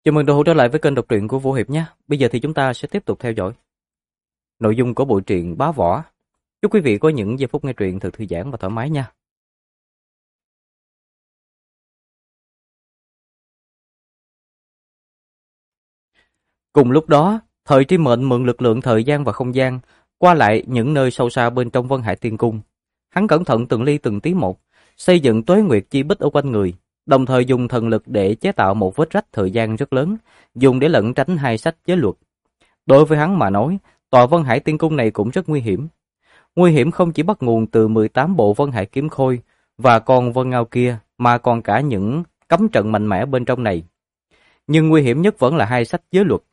Chào mừng đồng hữu trở lại với kênh đọc truyện của Vũ Hiệp nhé. Bây giờ thì chúng ta sẽ tiếp tục theo dõi nội dung của bộ truyện Bá Võ. Chúc quý vị có những giây phút nghe truyện thật thư giãn và thoải mái nha. Cùng lúc đó, Thời Tri Mệnh mượn lực lượng thời gian và không gian, qua lại những nơi sâu xa bên trong Vân Hải Tiên Cung. Hắn cẩn thận từng ly từng tí một, xây dựng Tuế Nguyệt Chi Bích ở quanh người, đồng thời dùng thần lực để chế tạo một vết rách thời gian rất lớn, dùng để lẩn tránh hai sách giới luật. Đối với hắn mà nói, tòa Vân Hải Tiên Cung này cũng rất nguy hiểm. Nguy hiểm không chỉ bắt nguồn từ 18 bộ Vân Hải Kiếm Khôi và con Vân Ngao kia, mà còn cả những cấm trận mạnh mẽ bên trong này. Nhưng nguy hiểm nhất vẫn là hai sách giới luật.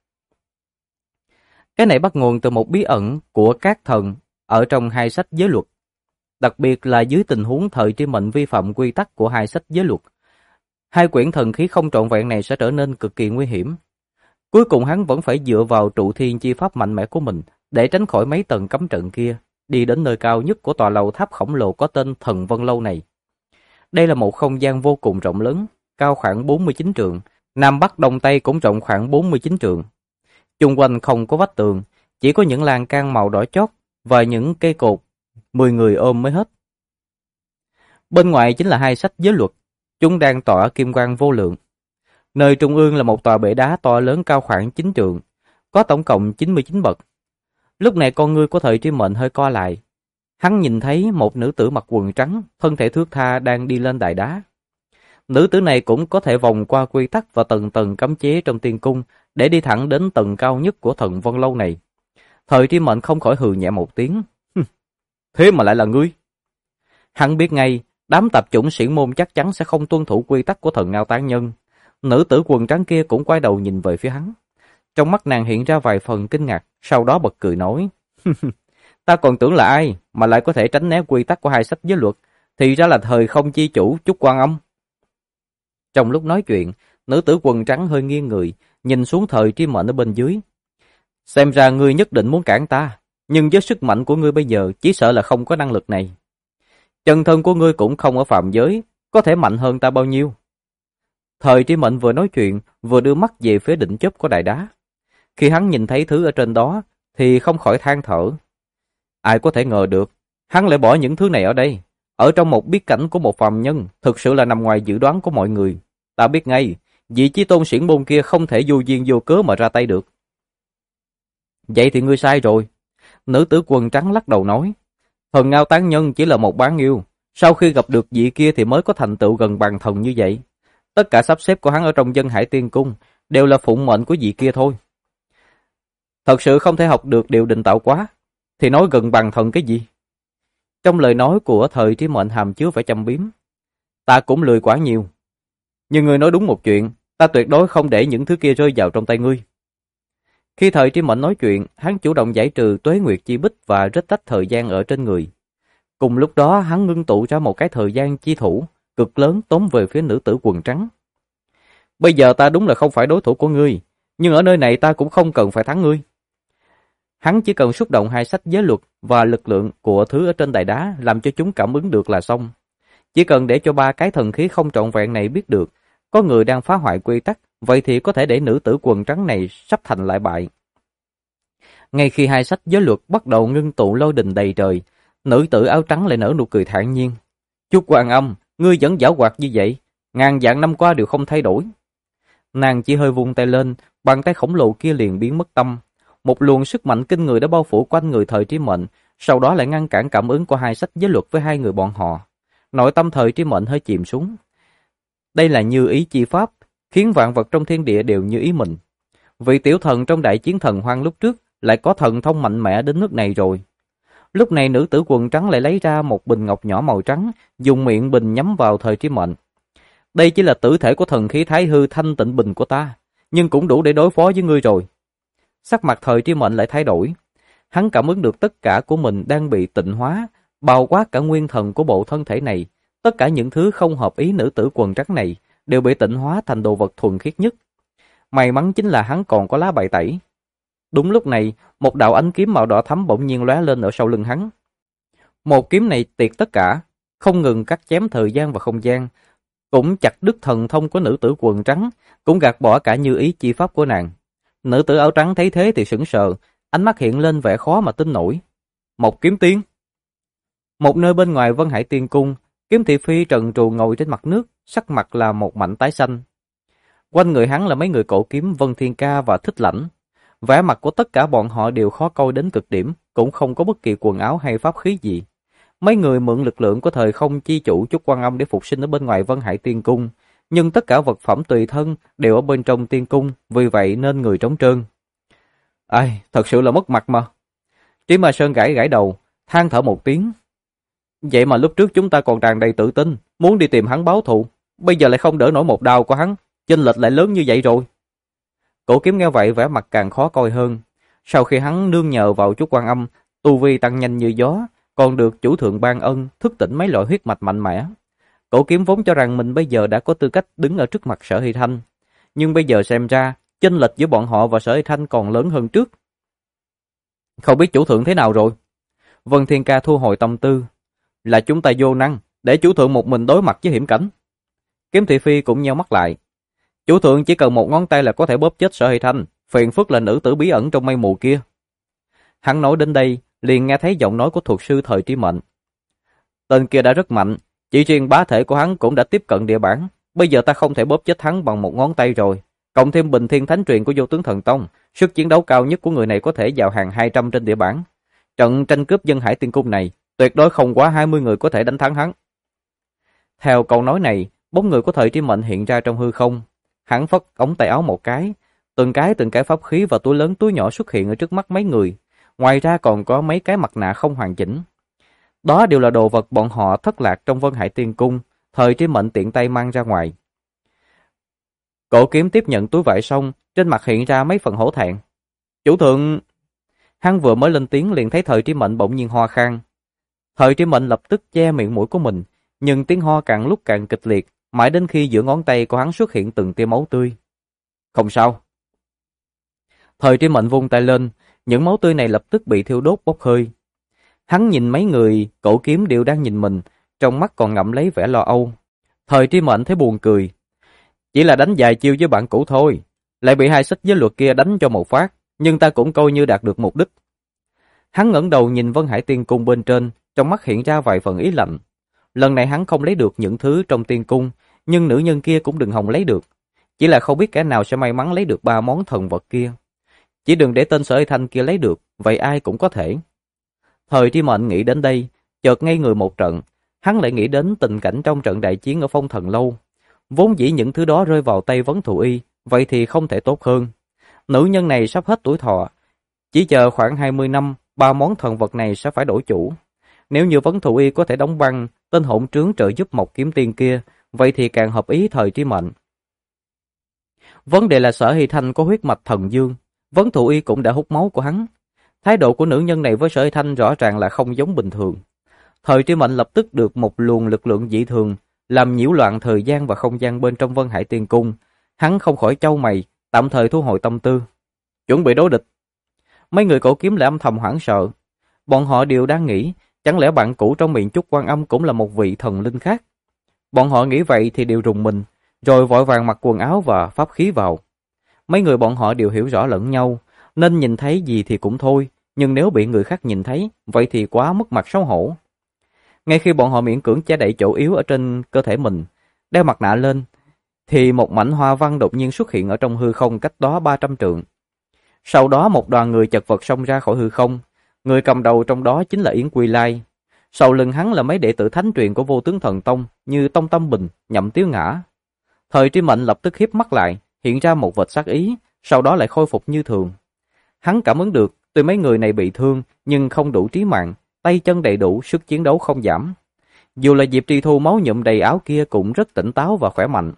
Cái này bắt nguồn từ một bí ẩn của các thần ở trong hai sách giới luật. Đặc biệt là dưới tình huống Thời Tri Mệnh vi phạm quy tắc của hai sách giới luật. Hai quyển thần khí không trọn vẹn này sẽ trở nên cực kỳ nguy hiểm. Cuối cùng hắn vẫn phải dựa vào trụ thiên chi pháp mạnh mẽ của mình để tránh khỏi mấy tầng cấm trận kia, đi đến nơi cao nhất của tòa lầu tháp khổng lồ có tên Thần Vân Lâu này. Đây là một không gian vô cùng rộng lớn, cao khoảng 49 trượng, Nam Bắc Đông Tây cũng rộng khoảng 49 trượng. Chung quanh không có vách tường, chỉ có những lan can màu đỏ chót và những cây cột 10 người ôm mới hết. Bên ngoài chính là hai sách giới luật, chúng đang tỏa kim quang vô lượng. Nơi trung ương là một tòa bệ đá to lớn cao khoảng 9 trượng, có tổng cộng 99 bậc. Lúc này con ngươi của Thời Tri Mệnh hơi co lại. Hắn nhìn thấy một nữ tử mặc quần trắng, thân thể thướt tha đang đi lên đại đá. Nữ tử này cũng có thể vòng qua quy tắc và tầng tầng cấm chế trong tiên cung để đi thẳng đến tầng cao nhất của Thần Vân Lâu này. Thời Tri Mệnh không khỏi hừ nhẹ một tiếng. Thế mà lại là ngươi? Hắn biết ngay, đám tạp chủng sĩ môn chắc chắn sẽ không tuân thủ quy tắc của Thần Ngao Tán Nhân. Nữ tử quần trắng kia cũng quay đầu nhìn về phía hắn. Trong mắt nàng hiện ra vài phần kinh ngạc, sau đó bật cười nói. Ta còn tưởng là ai mà lại có thể tránh né quy tắc của hai sách giới luật, thì ra là Thời Không Chi Chủ Chúc Quan Âm. Trong lúc nói chuyện, nữ tử quần trắng hơi nghiêng người, nhìn xuống Thời Tri Mệnh ở bên dưới. Xem ra ngươi nhất định muốn cản ta, nhưng với sức mạnh của ngươi bây giờ chỉ sợ là không có năng lực này. Chân thân của ngươi cũng không ở phàm giới, có thể mạnh hơn ta bao nhiêu? Thời Tri Mệnh vừa nói chuyện, vừa đưa mắt về phía đỉnh chóp của đại đá. Khi hắn nhìn thấy thứ ở trên đó, thì không khỏi than thở. Ai có thể ngờ được, hắn lại bỏ những thứ này ở đây, ở trong một bí cảnh của một phàm nhân, thực sự là nằm ngoài dự đoán của mọi người. Ta biết ngay, vị chí tôn xiển môn kia không thể vô duyên vô cớ mà ra tay được. Vậy thì ngươi sai rồi. Nữ tử quần trắng lắc đầu nói. Thần Ngao Tán Nhân chỉ là một bán yêu, sau khi gặp được vị kia thì mới có thành tựu gần bằng thần như vậy. Tất cả sắp xếp của hắn ở trong Vân Hải Tiên Cung đều là phụng mệnh của vị kia thôi. Thật sự không thể học được điều định tạo quá, thì nói gần bằng thần cái gì? Trong lời nói của Thời Tri Mệnh hàm chứa vẻ châm biếm. Ta cũng lười quá nhiều. Nhưng ngươi nói đúng một chuyện, ta tuyệt đối không để những thứ kia rơi vào trong tay ngươi. Khi Thời Tri Mệnh nói chuyện, hắn chủ động giải trừ Tuế Nguyệt Chi Bích và rết tách thời gian ở trên người. Cùng lúc đó hắn ngưng tụ ra một cái thời gian chi thủ cực lớn tóm về phía nữ tử quần trắng. Bây giờ ta đúng là không phải đối thủ của ngươi, nhưng ở nơi này ta cũng không cần phải thắng ngươi. Hắn chỉ cần xúc động hai sách giới luật và lực lượng của thứ ở trên đại đá làm cho chúng cảm ứng được là xong. Chỉ cần để cho ba cái thần khí không trọn vẹn này biết được có người đang phá hoại quy tắc, vậy thì có thể để nữ tử quần trắng này sắp thành lại bại. Ngay khi hai sách giới luật bắt đầu ngưng tụ lôi đình đầy trời, nữ tử áo trắng lại nở nụ cười thản nhiên. Chúc Quan Âm, ngươi vẫn giảo hoạt như vậy, ngàn vạn năm qua đều không thay đổi. Nàng chỉ hơi vung tay lên, bàn tay khổng lồ kia liền biến mất tâm. Một luồng sức mạnh kinh người đã bao phủ quanh người Thời Tri Mệnh, sau đó lại ngăn cản cảm ứng của hai sách giới luật với hai người bọn họ. Nội tâm Thời Tri Mệnh hơi chìm xuống. Đây là như ý chi pháp, khiến vạn vật trong thiên địa đều như ý mình. Vị tiểu thần trong đại chiến thần hoang lúc trước lại có thần thông mạnh mẽ đến nước này rồi. Lúc này nữ tử quần trắng lại lấy ra một bình ngọc nhỏ màu trắng, dùng miệng bình nhắm vào Thời Tri Mệnh. Đây chỉ là tử thể của thần khí thái hư thanh tịnh bình của ta, nhưng cũng đủ để đối phó với ngươi rồi. Sắc mặt Thời Tri Mệnh lại thay đổi. Hắn cảm ứng được tất cả của mình đang bị tịnh hóa, bao quát cả nguyên thần của bộ thân thể này. Tất cả những thứ không hợp ý nữ tử quần trắng này đều bị tịnh hóa thành đồ vật thuần khiết nhất. May mắn chính là hắn còn có lá bài tẩy. Đúng lúc này, một đạo ánh kiếm màu đỏ thắm bỗng nhiên lóe lên ở sau lưng hắn. Một kiếm này tiệt tất cả, không ngừng cắt chém thời gian và không gian, cũng chặt đứt thần thông của nữ tử quần trắng, cũng gạt bỏ cả như ý chi pháp của nàng. Nữ tử áo trắng thấy thế thì sững sờ, ánh mắt hiện lên vẻ khó mà tin nổi. Một kiếm tiên. Một nơi bên ngoài Vân Hải Tiên Cung, Kiếm Thị Phi trần trù ngồi trên mặt nước, sắc mặt là một mảnh tái xanh. Quanh người hắn là mấy người cổ kiếm Vân Thiên Ca và Thích Lãnh. Vẻ mặt của tất cả bọn họ đều khó coi đến cực điểm, cũng không có bất kỳ quần áo hay pháp khí gì. Mấy người mượn lực lượng của thời không chi chủ Chúc Quan Âm để phục sinh ở bên ngoài Vân Hải Tiên Cung, nhưng tất cả vật phẩm tùy thân đều ở bên trong tiên cung, vì vậy nên người trống trơn. Ai, thật sự là mất mặt mà. Trí Ma Sơn gãi gãi đầu, than thở một tiếng. Vậy mà lúc trước chúng ta còn tràn đầy tự tin, muốn đi tìm hắn báo thù, bây giờ lại không đỡ nổi một đao của hắn, chênh lệch lại lớn như vậy rồi. Cổ kiếm nghe vậy vẻ mặt càng khó coi hơn. Sau khi hắn nương nhờ vào Chúc Quan Âm, tu vi tăng nhanh như gió, còn được chủ thượng ban ân thức tỉnh mấy loại huyết mạch mạnh mẽ. Cổ kiếm vốn cho rằng mình bây giờ đã có tư cách đứng ở trước mặt Sở Hy Thanh, nhưng bây giờ xem ra chênh lệch giữa bọn họ và Sở Hy Thanh còn lớn hơn trước. Không biết chủ thượng thế nào rồi? Vân Thiên Ca thu hồi tâm tư. Là chúng ta vô năng, để chủ thượng một mình đối mặt với hiểm cảnh. Kiếm Thị Phi cũng nheo mắt lại. Chủ thượng chỉ cần một ngón tay là có thể bóp chết Sở Hy Thanh, phiền phức là nữ tử bí ẩn trong mây mù kia. Hắn nói đến đây, liền nghe thấy giọng nói của thuật sư Thời Trí Mệnh. Tên kia đã rất mạnh, chỉ riêng bá thể của hắn cũng đã tiếp cận địa bản, bây giờ ta không thể bóp chết hắn bằng một ngón tay rồi. Cộng thêm Bình Thiên Thánh Truyền của Vô Tướng Thần Tông, sức chiến đấu cao nhất của người này có thể vào hàng 200 trên địa bản. Trận tranh cướp Vân Hải Tiên Cung này, tuyệt đối không quá 20 người có thể đánh thắng hắn. Theo câu nói này, bóng người của Thời Trí Mệnh hiện ra trong hư không. Hắn phất ống tay áo một cái, từng cái pháp khí và túi lớn túi nhỏ xuất hiện ở trước mắt mấy người. Ngoài ra còn có mấy cái mặt nạ không hoàn chỉnh. Đó đều là đồ vật bọn họ thất lạc trong Vân Hải Tiên Cung, Thời Trí Mệnh tiện tay mang ra ngoài. Cổ kiếm tiếp nhận túi vải xong, trên mặt hiện ra mấy phần hổ thẹn. Chủ thượng... Hắn vừa mới lên tiếng liền thấy Thời Trí Mệnh bỗng nhiên ho khan. Thời Trí Mệnh lập tức che miệng mũi của mình, nhưng tiếng ho càng lúc càng kịch liệt, mãi đến khi giữa ngón tay của hắn xuất hiện từng tia máu tươi. Không sao. Thời Trí Mệnh vung tay lên, những máu tươi này lập tức bị thiêu đốt bốc hơi. Hắn nhìn mấy người cổ kiếm đều đang nhìn mình, trong mắt còn ngậm lấy vẻ lo âu. Thời Trí Mệnh thấy buồn cười. Chỉ là đánh vài chiêu với bạn cũ thôi, lại bị hai xích giới luật kia đánh cho một phát, nhưng ta cũng coi như đạt được mục đích. Hắn ngẩng đầu nhìn Vân Hải Tiên Cung bên trên, trong mắt hiện ra vài phần ý lạnh. Lần này hắn không lấy được những thứ trong tiên cung, nhưng nữ nhân kia cũng đừng hòng lấy được. Chỉ là không biết kẻ nào sẽ may mắn lấy được 3 món thần vật kia. Chỉ đừng để tên Sở Hy Thanh kia lấy được, vậy ai cũng có thể. Thời Trí Mệnh nghĩ đến đây, chợt ngây người một trận, hắn lại nghĩ đến tình cảnh trong trận đại chiến ở Phong Thần Lâu. Vốn dĩ những thứ đó rơi vào tay Vấn Thù Y, vậy thì không thể tốt hơn. Nữ nhân này sắp hết tuổi thọ, chỉ chờ khoảng 20 năm, 3 món thần vật này sẽ phải đổi chủ. Nếu như Vấn Thù Y có thể đóng băng tên hỗn trướng trợ giúp Mộc Kiếm Tiên kia, vậy thì càng hợp ý Thời Trí Mệnh. Vấn đề là Sở Hy Thanh có huyết mạch thần dương, Vấn Thù Y cũng đã hút máu của hắn. Thái độ của nữ nhân này với Sở Hy Thanh rõ ràng là không giống bình thường. Thời Trí Mệnh lập tức được một luồng lực lượng dị thường, làm nhiễu loạn thời gian và không gian bên trong Vân Hải Tiên Cung. Hắn không khỏi chau mày, tạm thời thu hồi tâm tư. Chuẩn bị đối địch. Mấy người cổ kiếm lại âm thầm hoảng sợ. Bọn họ đều đang nghĩ, chẳng lẽ bạn cũ trong miệng Chúc Quan Âm cũng là một vị thần linh khác? Bọn họ nghĩ vậy thì đều rùng mình, rồi vội vàng mặc quần áo và pháp khí vào. Mấy người bọn họ đều hiểu rõ lẫn nhau, nên nhìn thấy gì thì cũng thôi, nhưng nếu bị người khác nhìn thấy, vậy thì quá mất mặt xấu hổ. Ngay khi bọn họ miễn cưỡng che đậy chỗ yếu ở trên cơ thể mình, đeo mặt nạ lên, thì một mảnh hoa văn đột nhiên xuất hiện ở trong hư không cách đó 300 trượng. Sau đó một đoàn người chật vật xông ra khỏi hư không, người cầm đầu trong đó chính là Yến Quy Lai. Sau lưng hắn là mấy đệ tử thánh truyền của Vô Tướng Thần Tông như Tông Tâm Bình, Nhậm Tiếu Ngã. Thời Trí Mệnh lập tức híp mắt lại, hiện ra một vệt sát ý, sau đó lại khôi phục như thường. Hắn cảm ứng được, tuy mấy người này bị thương nhưng không đủ trí mạng, tay chân đầy đủ, sức chiến đấu không giảm. Dù là Diệp Tri Thu máu nhuộm đầy áo kia cũng rất tỉnh táo và khỏe mạnh.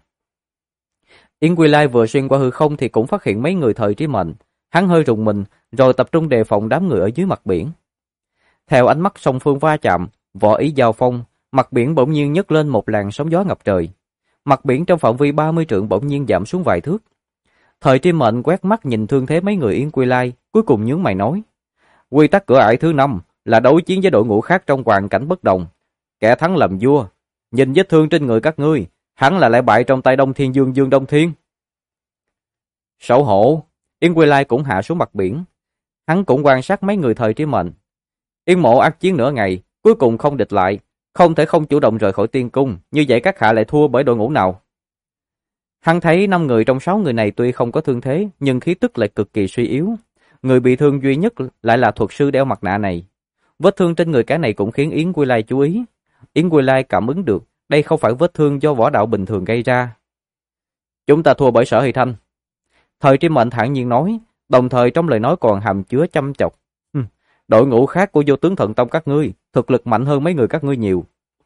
Yến Quy Lai vừa xuyên qua hư không thì cũng phát hiện mấy người Thời Trí Mệnh. Hắn hơi rùng mình, rồi tập trung đề phòng đám người ở dưới mặt biển. Theo ánh mắt song phương va chạm, võ ý giao phong, mặt biển bỗng nhiên nhấc lên một làn sóng gió ngập trời. Mặt biển trong phạm vi 30 trượng bỗng nhiên giảm xuống vài thước. Thời Trí Mệnh quét mắt nhìn thương thế mấy người Yến Quy Lai, cuối cùng nhướng mày nói: quy tắc cửa ải thứ 5 là đối chiến với đội ngũ khác trong hoàn cảnh bất đồng. Kẻ thắng làm vua. Nhìn vết thương trên người các ngươi, hắn là lại bại trong tay Đông Thiên Dương Dương Đông Thiên. Xấu hổ, Yến Quy Lai cũng hạ xuống mặt biển. Hắn cũng quan sát mấy người Thời Trí Mệnh. Yến Mộ ác chiến nửa ngày, cuối cùng không địch lại, không thể không chủ động rời khỏi tiên cung, như vậy các hạ lại thua bởi đội ngũ nào? Hắn thấy 5 người trong 6 người này tuy không có thương thế, nhưng khí tức lại cực kỳ suy yếu. Người bị thương duy nhất lại là thuật sư đeo mặt nạ này. Vết thương trên người kẻ này cũng khiến Yến Quy Lai chú ý. Yến Quy Lai cảm ứng được, đây không phải vết thương do võ đạo bình thường gây ra. Chúng ta thua bởi Sở Hy Thanh. Thời Trí Mệnh thản nhiên nói, đồng thời trong lời nói còn hàm chứa châm chọc. Đội ngũ khác của Vô Tướng Thần Tông các ngươi, thực lực mạnh hơn mấy người các ngươi nhiều.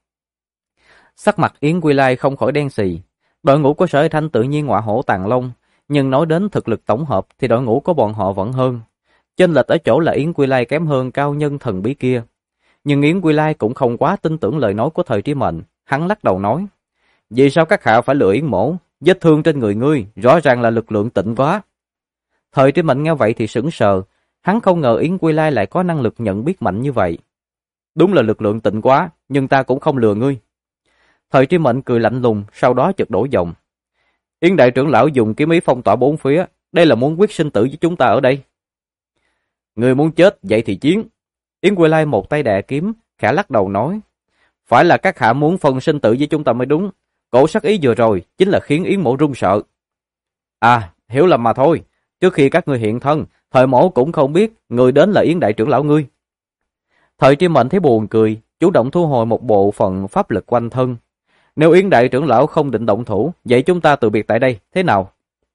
Sắc mặt Yến Quy Lai không khỏi đen xì. Đội ngũ của Sở Hy Thanh tự nhiên ngọa hổ tàng long, nhưng nói đến thực lực tổng hợp thì đội ngũ của bọn họ vẫn hơn. Chênh lệch ở chỗ là Yến Quy Lai kém hơn cao nhân thần bí kia. Nhưng Yến Quy Lai cũng không quá tin tưởng lời nói của Thời Trí Mệnh, hắn lắc đầu nói: "Vì sao các hạ phải lựa Yến Mỗ? Vết thương trên người ngươi rõ ràng là lực lượng tịnh quá." Thời Trí Mệnh nghe vậy thì sững sờ, hắn không ngờ Yến Quy Lai lại có năng lực nhận biết mạnh như vậy. "Đúng là lực lượng tịnh quá, nhưng ta cũng không lừa ngươi." Thời Trí Mệnh cười lạnh lùng, sau đó chợt đổi giọng: "Yến đại trưởng lão dùng kiếm ý phong tỏa bốn phía, đây là muốn quyết sinh tử với chúng ta ở đây." "Ngươi muốn chết, vậy thì chiến." Yến Quy Lai một tay đè kiếm, khẽ lắc đầu nói: "Phải là các hạ muốn phân sinh tử với chúng ta mới đúng. Cổ sắc ý vừa rồi chính là khiến Yến Mỗ run sợ." "À, hiểu lầm mà thôi. Trước khi các ngươi hiện thân, Thời Mỗ cũng không biết người đến là Yến đại trưởng lão ngươi." Thời Trí Mệnh thấy buồn cười, chủ động thu hồi một bộ phận pháp lực quanh thân. "Nếu Yến đại trưởng lão không định động thủ, vậy chúng ta từ biệt tại đây, thế nào?"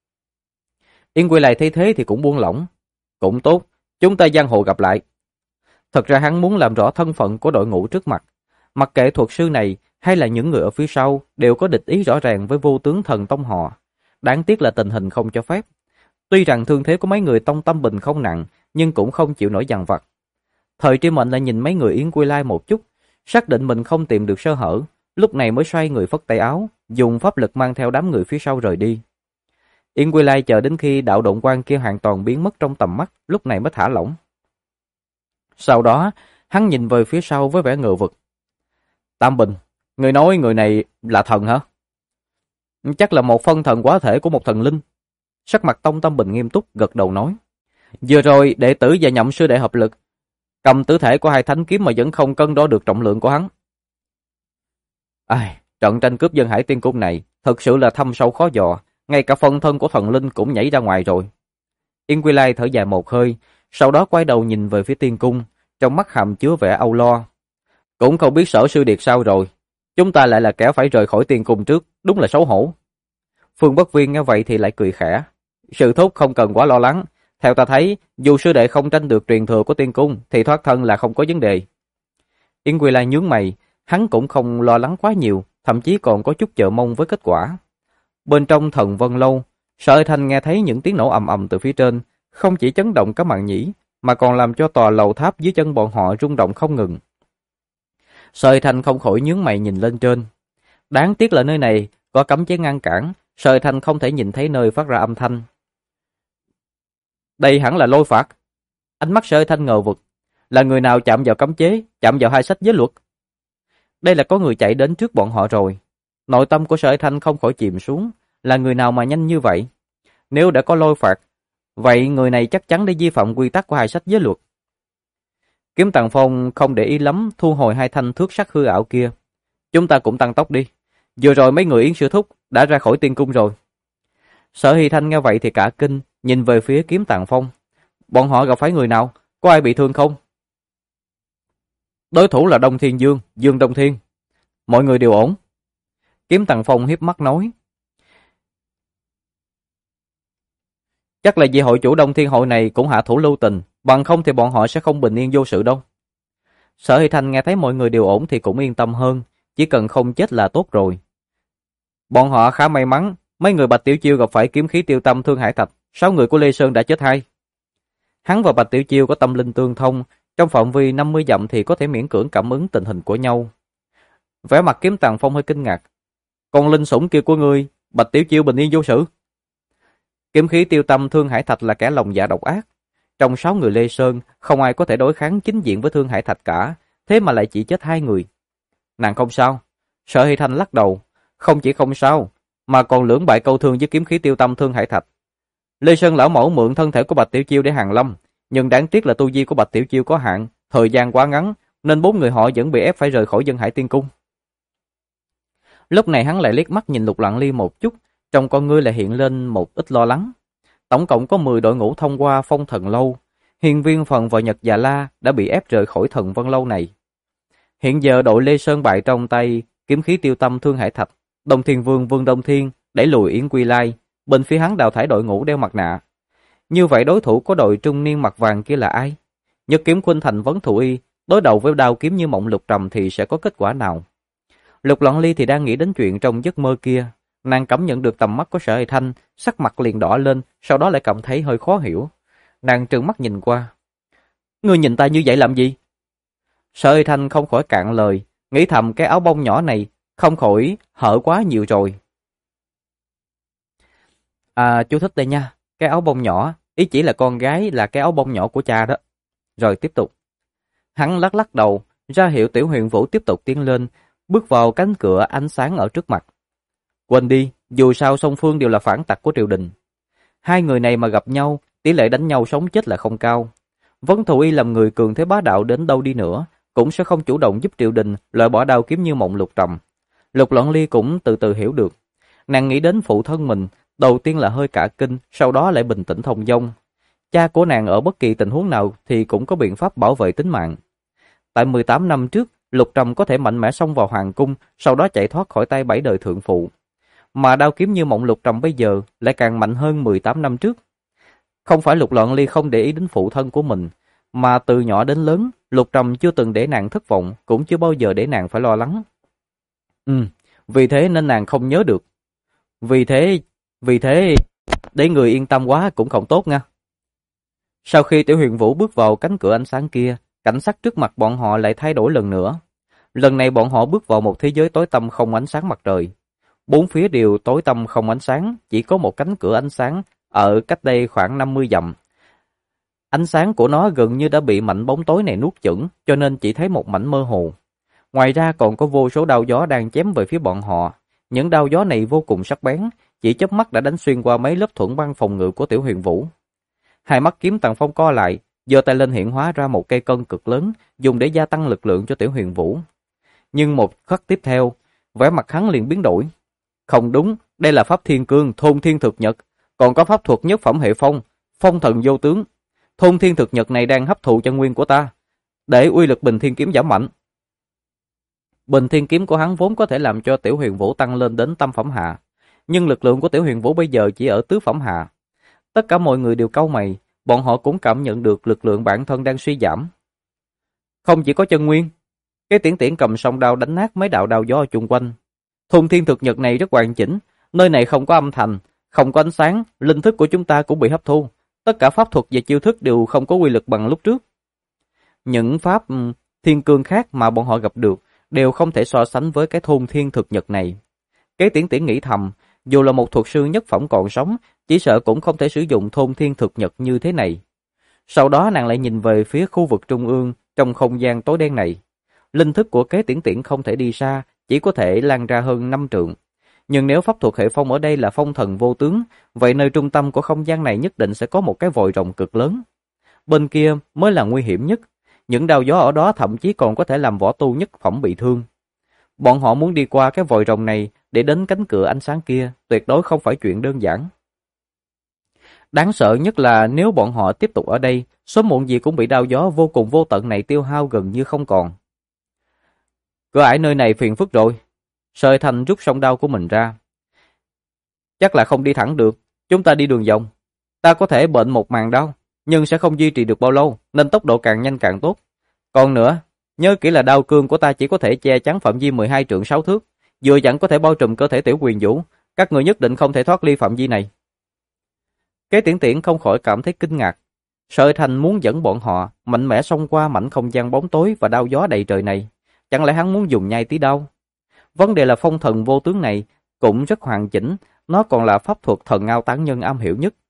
Yến Quy Lai thấy thế thì cũng buông lỏng. "Cũng tốt, chúng ta giang hồ gặp lại." Thật ra hắn muốn làm rõ thân phận của đội ngũ trước mặt. Mặc kệ thuật sư này hay là những người ở phía sau đều có địch ý rõ ràng với Vô Tướng Thần Tông họ. Đáng tiếc là tình hình không cho phép. Tuy rằng thương thế của mấy người Tông Tâm Bình không nặng, nhưng cũng không chịu nổi dằn vặt. Thời Trí Mệnh lại nhìn mấy người Yến Quy Lai một chút, xác định mình không tìm được sơ hở, lúc này mới xoay người phất tay áo, dùng pháp lực mang theo đám người phía sau rời đi. Yến Quy Lai chờ đến khi đạo động quan kia hoàn toàn biến mất trong tầm mắt, lúc này mới thả lỏng. Sau đó, hắn nhìn về phía sau với vẻ ngờ vực. "Tam Bình, người nói người này là thần hả?" "Chắc là một phân thần quá thể của một thần linh." Sắc mặt Tông Tâm Bình nghiêm túc gật đầu nói: "Vừa rồi đệ tử và Nhậm sư đệ hợp lực, cầm tử thể của hai thánh kiếm mà vẫn không cân đo được trọng lượng của hắn." Trận tranh cướp Dân Hải Tiên Cung này thực sự là thâm sâu khó dò, ngay cả phân thân của thần linh cũng nhảy ra ngoài rồi. Yến Quy Lai thở dài một hơi, sau đó quay đầu nhìn về phía tiên cung, trong mắt hàm chứa vẻ âu lo. "Cũng không biết Sở sư điệt sao rồi, chúng ta lại là kẻ phải rời khỏi tiên cung trước, đúng là xấu hổ." Phương Bất Viên nghe vậy thì lại cười khẽ: "Sư thúc không cần quá lo lắng, theo ta thấy, dù sư đệ không tranh được truyền thừa của tiên cung thì thoát thân là không có vấn đề." Yến Quy Lai nhướng mày, hắn cũng không lo lắng quá nhiều, thậm chí còn có chút chờ mong với kết quả. Bên trong Thần Vân Lâu, Sở Hy Thanh nghe thấy những tiếng nổ ầm ầm từ phía trên, không chỉ chấn động cả màn nhĩ, mà còn làm cho tòa lầu tháp dưới chân bọn họ rung động không ngừng. Sở Hy Thanh không khỏi nhướng mày nhìn lên trên. Đáng tiếc là nơi này có cấm chế ngăn cản, Sở Hy Thanh không thể nhìn thấy nơi phát ra âm thanh. Đây hẳn là lôi phạt. Ánh mắt Sở Hy Thanh ngờ vực. Là người nào chạm vào cấm chế, chạm vào hai sách giới luật? Đây là có người chạy đến trước bọn họ rồi. Nội tâm của Sở Hy Thanh không khỏi chìm xuống. Là người nào mà nhanh như vậy? Nếu đã có lôi phạt, vậy người này chắc chắn đã vi phạm quy tắc của hai sách giới luật. Kiếm Tàng Phong không để ý lắm, thu hồi hai thanh thước sắc hư ảo kia. Chúng ta cũng tăng tốc đi. Vừa rồi mấy người Yến sư thúc đã ra khỏi tiên cung rồi. Sở Hy Thanh nghe vậy thì cả kinh, nhìn về phía Kiếm Tàng Phong. Bọn họ gặp phải người nào? Có ai bị thương không? Đối thủ là Đông Thiên Dương, Dương Đông Thiên. Mọi người đều ổn. Kiếm Tàng Phong hiếp mắt nói. Chắc là vì hội chủ Đông Thiên hội này cũng hạ thủ lưu tình, bằng không thì bọn họ sẽ không bình yên vô sự đâu. Sở Hy Thanh nghe thấy mọi người đều ổn thì cũng yên tâm hơn, chỉ cần không chết là tốt rồi. Bọn họ khá may mắn, mấy người Bạch Tiểu Chiêu gặp phải kiếm khí tiêu tâm Thương Hải Thạch, 6 người của Lê Sơn đã chết 2. Hắn và Bạch Tiểu Chiêu có tâm linh tương thông, trong phạm vi 50 dặm thì có thể miễn cưỡng cảm ứng tình hình của nhau. Vẻ mặt Kiếm Tàng Phong hơi kinh ngạc. Còn linh sủng kia của ngươi, Bạch Tiểu Chiêu bình yên vô sự. Kiếm khí tiêu tâm Thương Hải Thạch là kẻ lòng dạ độc ác. Trong 6 người Lê Sơn, không ai có thể đối kháng chính diện với Thương Hải Thạch cả, thế mà lại chỉ chết 2 người. Nàng không sao. Sở Hy Thanh lắc đầu, Không chỉ không sao, mà còn lưỡng bại câu thương với kiếm khí tiêu tâm Thương Hải Thạch. Lê Sơn lão mẫu mượn thân thể của Bạch Tiểu Chiêu để hàng lâm, nhưng đáng tiếc là tu vi của Bạch Tiểu Chiêu có hạn, thời gian quá ngắn, nên 4 người họ vẫn bị ép phải rời khỏi Dân Hải Tiên Cung. Lúc này hắn lại liếc mắt nhìn Lục Lặng Ly một chút, trong con ngươi lại hiện lên một ít lo lắng. Tổng cộng có 10 đội ngũ thông qua Phong Thần Lâu, Hiên Viên Phần và Nhật Già La đã bị ép rời khỏi Thần Vân Lâu này. Hiện giờ đội Lê Sơn bại trong tay kiếm khí tiêu tâm Thương Hải Thạch, Đông Thiên Vương Vương Đông Thiên đẩy lùi Yến Quy Lai, bên phía hắn đào thải đội ngũ đeo mặt nạ. Như vậy đối thủ của đội trung niên mặt vàng kia là ai? Nhật Kiếm Khuynh Thành Vấn Thụ Y đối đầu với Đao Kiếm Như Mộng Lục Trầm thì sẽ có kết quả nào? Lục Lặng Ly thì đang nghĩ đến chuyện trong giấc mơ kia. Nàng cảm nhận được tầm mắt của Sở Hải Thanh, sắc mặt liền đỏ lên, sau đó lại cảm thấy hơi khó hiểu. Nàng trừng mắt nhìn qua. Ngươi nhìn ta như vậy làm gì? Sở Hải Thanh không khỏi cạn lời, nghĩ thầm cái áo bông nhỏ này không khỏi hở quá nhiều rồi. Chú thích đây nha, cái áo bông nhỏ, ý chỉ là con gái là cái áo bông nhỏ của cha đó. Rồi tiếp tục. Hắn lắc lắc đầu, ra hiệu Tiểu Huyền Vũ tiếp tục tiến lên, bước vào cánh cửa ánh sáng ở trước mặt. Quên đi, dù sao song phương đều là phản tặc của triều đình. Hai người này mà gặp nhau, tỷ lệ đánh nhau sống chết là không cao. Vấn Thù Y làm người cường thế bá đạo đến đâu đi nữa, cũng sẽ không chủ động giúp triều đình loại bỏ Đao Kiếm Như Mộng Lục Trầm. Lục Lặng Ly cũng từ từ hiểu được. Nàng nghĩ đến phụ thân mình, đầu tiên là hơi cả kinh, sau đó lại bình tĩnh thông dong. Cha của nàng ở bất kỳ tình huống nào thì cũng có biện pháp bảo vệ tính mạng. Tại 18 năm trước, Lục Trầm có thể mạnh mẽ xông vào hoàng cung, sau đó chạy thoát khỏi tay 7 đời thượng phụ. Mà Đao Kiếm Như Mộng Lục Trầm bây giờ lại càng mạnh hơn 18 năm trước. Không phải Lục Lặng Ly không để ý đến phụ thân của mình, mà từ nhỏ đến lớn, Lục Trầm chưa từng để nàng thất vọng, cũng chưa bao giờ để nàng phải lo lắng. Vì thế nên nàng không nhớ được. Vì thế, để người yên tâm quá cũng không tốt nha. Sau khi Tiểu Huyền Vũ bước vào cánh cửa ánh sáng kia, cảnh sắc trước mặt bọn họ lại thay đổi lần nữa. Lần này bọn họ bước vào một thế giới tối tăm không ánh sáng mặt trời. Bốn phía đều tối tăm không ánh sáng, chỉ có một cánh cửa ánh sáng ở cách đây khoảng 50 dặm. Ánh sáng của nó gần như đã bị mảnh bóng tối này nuốt chửng, cho nên chỉ thấy một mảnh mơ hồ. Ngoài ra còn có vô số đao gió đang chém về phía bọn họ. Những đao gió này vô cùng sắc bén, chỉ chớp mắt đã đánh xuyên qua mấy lớp thuẫn băng phòng ngự của Tiểu Huyền Vũ. Hai mắt Kiếm Tàng Phong co lại, giơ tay lên hiện hóa ra một cây cân cực lớn, dùng để gia tăng lực lượng cho Tiểu Huyền Vũ. Nhưng một khắc tiếp theo, vẻ mặt hắn liền biến đổi. Không đúng, đây là pháp thiên cương, thôn thiên thực nhật, còn có pháp thuật nhất phẩm hệ phong, phong thần vô tướng. Thôn thiên thực nhật này đang hấp thụ chân nguyên của ta, để uy lực Bình Thiên Kiếm giảm mạnh. Bình Thiên Kiếm của hắn vốn có thể làm cho Tiểu Huyền Vũ tăng lên đến tam phẩm hạ, nhưng lực lượng của Tiểu Huyền Vũ bây giờ chỉ ở tứ phẩm hạ. Tất cả mọi người đều cau mày, bọn họ cũng cảm nhận được lực lượng bản thân đang suy giảm. Không chỉ có chân nguyên, cái tiễn tiễn cầm song đao đánh nát mấy đạo đao gió chung quanh. Thôn thiên thực nhật này rất hoàn chỉnh, nơi này không có âm thanh, không có ánh sáng, linh thức của chúng ta cũng bị hấp thu. Tất cả pháp thuật và chiêu thức đều không có uy lực bằng lúc trước. Những pháp thiên cương khác mà bọn họ gặp được đều không thể so sánh với cái thôn thiên thực nhật này. Cái tiễn tiễn nghĩ thầm, dù là một thuật sư nhất phẩm còn sống, chỉ sợ cũng không thể sử dụng thôn thiên thực nhật như thế này. Sau đó nàng lại nhìn về phía khu vực trung ương trong không gian tối đen này. Linh thức của kế tiễn tiễn không thể đi xa, chỉ có thể lan ra hơn 5 trượng. Nhưng nếu pháp thuật hệ phong ở đây là phong thần vô tướng, vậy nơi trung tâm của không gian này nhất định sẽ có một cái vòi rồng cực lớn. Bên kia mới là nguy hiểm nhất. Những đao gió ở đó thậm chí còn có thể làm võ tu nhất phẩm bị thương. Bọn họ muốn đi qua cái vòi rồng này để đến cánh cửa ánh sáng kia, tuyệt đối không phải chuyện đơn giản. Đáng sợ nhất là nếu bọn họ tiếp tục ở đây, sớm muộn gì cũng bị đao gió vô cùng vô tận này tiêu hao gần như không còn. Cửa ải nơi này phiền phức rồi. Sợi Thành rút song đao của mình ra. Chắc là không đi thẳng được, chúng ta đi đường vòng. Ta có thể bệnh một màn đau, nhưng sẽ không duy trì được bao lâu, nên tốc độ càng nhanh càng tốt. Còn nữa, nhớ kỹ là đao cương của ta chỉ có thể che chắn phạm vi 12 trượng 6 thước, vừa chẳng có thể bao trùm cơ thể Tiểu Huyền Vũ, các người nhất định không thể thoát ly phạm vi này. Kế tiễn tiễn không khỏi cảm thấy kinh ngạc. Sợi Thành muốn dẫn bọn họ mạnh mẽ xông qua mảnh không gian bóng tối và đao gió đầy trời này, chẳng lẽ hắn muốn dùng nhai tí đao? Vấn đề là phong thần vô tướng này cũng rất hoàn chỉnh, nó còn là pháp thuật thần ngao tán nhân am hiểu nhất.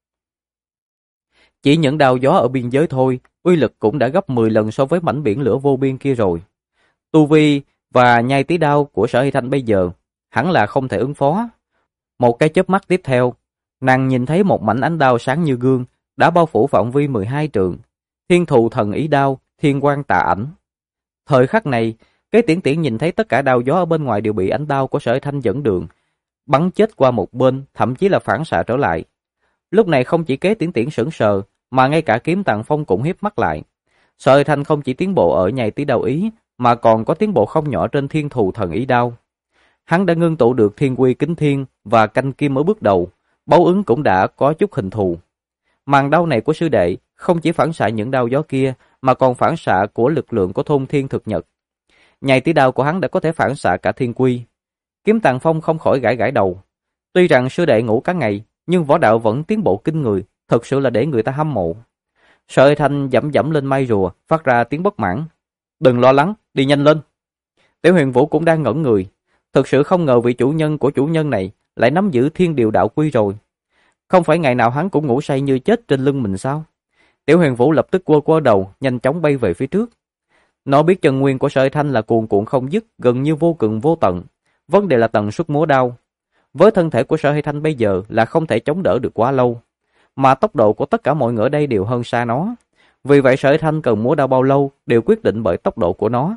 Chỉ những đao gió ở biên giới thôi, uy lực cũng đã gấp 10 lần so với mảnh biển lửa vô biên kia rồi. Tu vi và nhai tí đao của Sở Hy Thanh bây giờ hẳn là không thể ứng phó. Một cái chớp mắt tiếp theo, nàng nhìn thấy một mảnh ánh đao sáng như gương đã bao phủ phạm vi 12 trượng. Thiên thù thần ý đao, thiên quang tà ảnh. Thời khắc này, Kế Tiễn Tiễn nhìn thấy tất cả đao gió ở bên ngoài đều bị ánh đao của Sở Thanh dẫn đường, bắn chết qua một bên, thậm chí là phản xạ trở lại. Lúc này không chỉ Kế Tiễn Tiễn sững sờ, mà ngay cả Kiếm Tàng Phong cũng hiếp mắt lại. Sở Thanh không chỉ tiến bộ ở nhai tí đao ý, mà còn có tiến bộ không nhỏ trên thiên thù thần ý đao. Hắn đã ngưng tụ được thiên quy kính thiên và canh kim ở bước đầu, báo ứng cũng đã có chút hình thù. Màn đao này của sư đệ không chỉ phản xạ những đao gió kia, mà còn phản xạ của lực lượng của thôn thiên thực nhật. Nhai tí đao của hắn đã có thể phản xạ cả thiên quy. Kiếm Tàng Phong không khỏi gãi gãi đầu. Tuy rằng sư đệ ngủ cả ngày, nhưng võ đạo vẫn tiến bộ kinh người, thật sự là để người ta hâm mộ. Sợi Thanh dẫm dẫm lên mai rùa, phát ra tiếng bất mãn. Đừng lo lắng, đi nhanh lên. Tiểu Huyền Vũ cũng đang ngẩn người. Thực sự không ngờ vị chủ nhân của chủ nhân này lại nắm giữ thiên điều đạo quy rồi. Không phải ngày nào hắn cũng ngủ say như chết trên lưng mình sao? Tiểu Huyền Vũ lập tức quơ đầu, nhanh chóng bay về phía trước. Nó biết chân nguyên của Sợi Thanh là cuồn cuộn không dứt, gần như vô cùng vô tận. Vấn đề là tần suất múa đao. Với thân thể của Sợi Thanh bây giờ là không thể chống đỡ được quá lâu, mà tốc độ của tất cả mọi người ở đây đều hơn xa nó. Vì vậy Sợi Thanh cần múa đao bao lâu đều quyết định bởi tốc độ của nó.